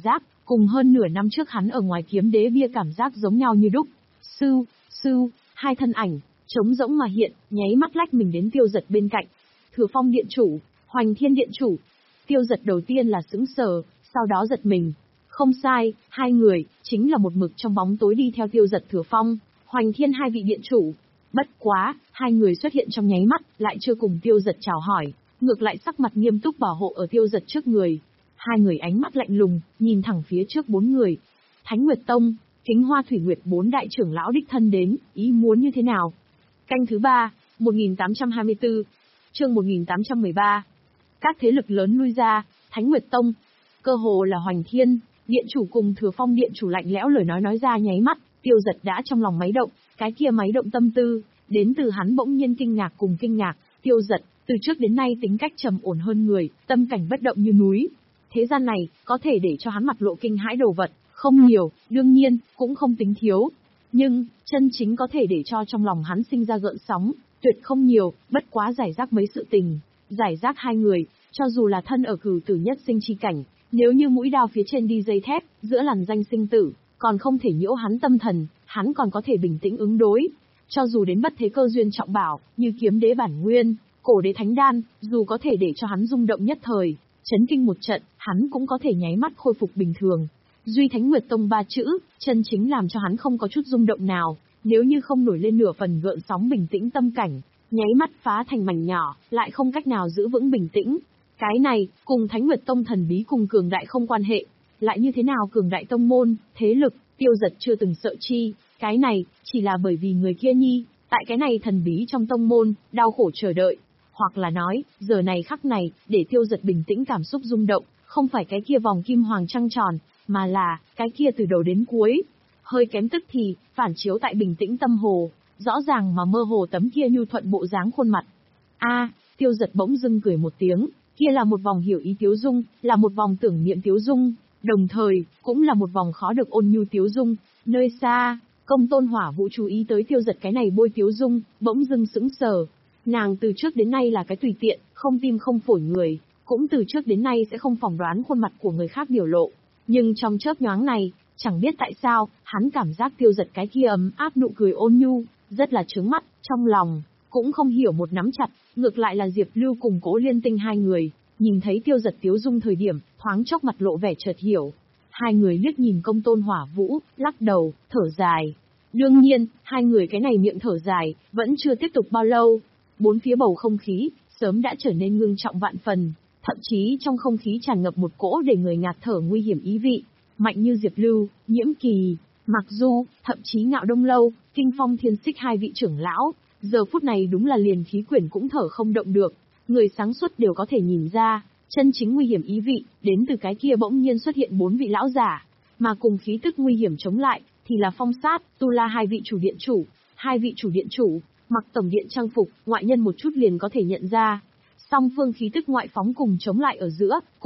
Speaker 1: cùng hơn nửa năm trước hắn ở ngoài kiếm đế bia cảm giác giống nhau như đúc. Sư, sư, hai thân ảnh, trống rỗng mà hiện, nháy mắt lách mình đến Tiêu Dật bên cạnh. Thừa Phong điện chủ, Hoành Thiên điện chủ. Tiêu Dật đầu tiên là sững sờ, sau đó giật mình. Không sai, hai người, chính là một mực trong bóng tối đi theo Tiêu Dật Thừa Phong, Hoành Thiên hai vị điện chủ. Bất quá, hai người xuất hiện trong nháy mắt, lại chưa cùng Tiêu Dật chào hỏi, ngược lại sắc mặt nghiêm túc bảo hộ ở Tiêu Dật trước người. Hai người ánh mắt lạnh lùng, nhìn thẳng phía trước bốn người. Thánh Nguyệt Tông, Kính Hoa Thủy Nguyệt bốn đại trưởng lão đích thân đến, ý muốn như thế nào? Canh thứ ba, một nghìn tám trăm hai mươi tư, chương một nghìn tám trăm mười ba. Các thế lực lớn lui ra, Thánh Nguyệt Tông, cơ hồ là Hoành Thiên điện chủ cùng Thừa Phong điện chủ lạnh lẽo lời nói nói ra nháy mắt, Tiêu Dật đã trong lòng máy động, cái kia máy động tâm tư, đến từ hắn bỗng nhiên kinh ngạc cùng kinh ngạc. Tiêu Dật, từ trước đến nay tính cách trầm ổn hơn người, tâm cảnh bất động như núi. Thế gian này, có thể để cho hắn mặt lộ kinh hãi đồ vật, không nhiều, đương nhiên, cũng không tính thiếu. Nhưng, chân chính có thể để cho trong lòng hắn sinh ra gợn sóng, tuyệt không nhiều, bất quá giải rác mấy sự tình. Giải rác hai người, cho dù là thân ở cửu tử nhất sinh chi cảnh, nếu như mũi đao phía trên đi dây thép, giữa làn danh sinh tử, còn không thể nhiễu hắn tâm thần, hắn còn có thể bình tĩnh ứng đối. Cho dù đến bất thế cơ duyên trọng bảo, như kiếm đế bản nguyên, cổ đế thánh đan, dù có thể để cho hắn rung động nhất thời, chấn kinh một trận, hắn cũng có thể nháy mắt khôi phục bình thường. Duy Thánh Nguyệt Tông ba chữ, chân chính làm cho hắn không có chút rung động nào, nếu như không nổi lên nửa phần gợn sóng bình tĩnh tâm cảnh, nháy mắt phá thành mảnh nhỏ, lại không cách nào giữ vững bình tĩnh. Cái này, cùng Thánh Nguyệt Tông thần bí cùng cường đại không quan hệ, lại như thế nào cường đại tông môn, thế lực, Tiêu Dật chưa từng sợ chi, cái này, chỉ là bởi vì người kia nhi, tại cái này thần bí trong tông môn, đau khổ chờ đợi. Hoặc là nói, giờ này khắc này, để Tiêu Dật bình tĩnh cảm xúc rung động, không phải cái kia vòng kim hoàng trăng tròn, mà là, cái kia từ đầu đến cuối. Hơi kém tức thì, phản chiếu tại bình tĩnh tâm hồ, rõ ràng mà mơ hồ tấm kia nhu thuận bộ dáng khuôn mặt. A, Tiêu Dật bỗng dưng cười một tiếng, kia là một vòng hiểu ý tiếu dung, là một vòng tưởng niệm tiếu dung, đồng thời, cũng là một vòng khó được ôn nhu tiếu dung. Nơi xa, Công Tôn Hỏa Vũ chú ý tới Tiêu Dật cái này bôi tiếu dung, bỗng dưng sững sờ. Nàng từ trước đến nay là cái tùy tiện, không tim không phổi người, cũng từ trước đến nay sẽ không phỏng đoán khuôn mặt của người khác biểu lộ. Nhưng trong chớp nhoáng này, chẳng biết tại sao, hắn cảm giác Tiêu Dật cái kia ấm áp nụ cười ôn nhu, rất là chướng mắt, trong lòng, cũng không hiểu một nắm chặt, ngược lại là Diệp Lưu cùng Cố Liên Tinh hai người, nhìn thấy Tiêu Dật tiếu dung thời điểm, thoáng chốc mặt lộ vẻ chợt hiểu. Hai người liếc nhìn Công Tôn Hỏa Vũ, lắc đầu, thở dài. Đương nhiên, hai người cái này miệng thở dài, vẫn chưa tiếp tục bao lâu. Bốn phía bầu không khí, sớm đã trở nên ngưng trọng vạn phần, thậm chí trong không khí tràn ngập một cỗ để người ngạt thở nguy hiểm ý vị, mạnh như Diệp Lưu, Nhiễm Kỳ, Mặc Du, thậm chí Ngạo Đông Lâu, Kinh Phong Thiên Xích hai vị trưởng lão, giờ phút này đúng là liền khí quyển cũng thở không động được, người sáng suốt đều có thể nhìn ra, chân chính nguy hiểm ý vị, đến từ cái kia bỗng nhiên xuất hiện bốn vị lão giả, mà cùng khí tức nguy hiểm chống lại, thì là Phong Sát, Tu La hai vị chủ điện chủ, hai vị chủ điện chủ, mặc tổng điện trang phục, ngoại nhân một chút liền có thể nhận ra. Song phương khí tức ngoại phóng cùng chống lại ở giữa,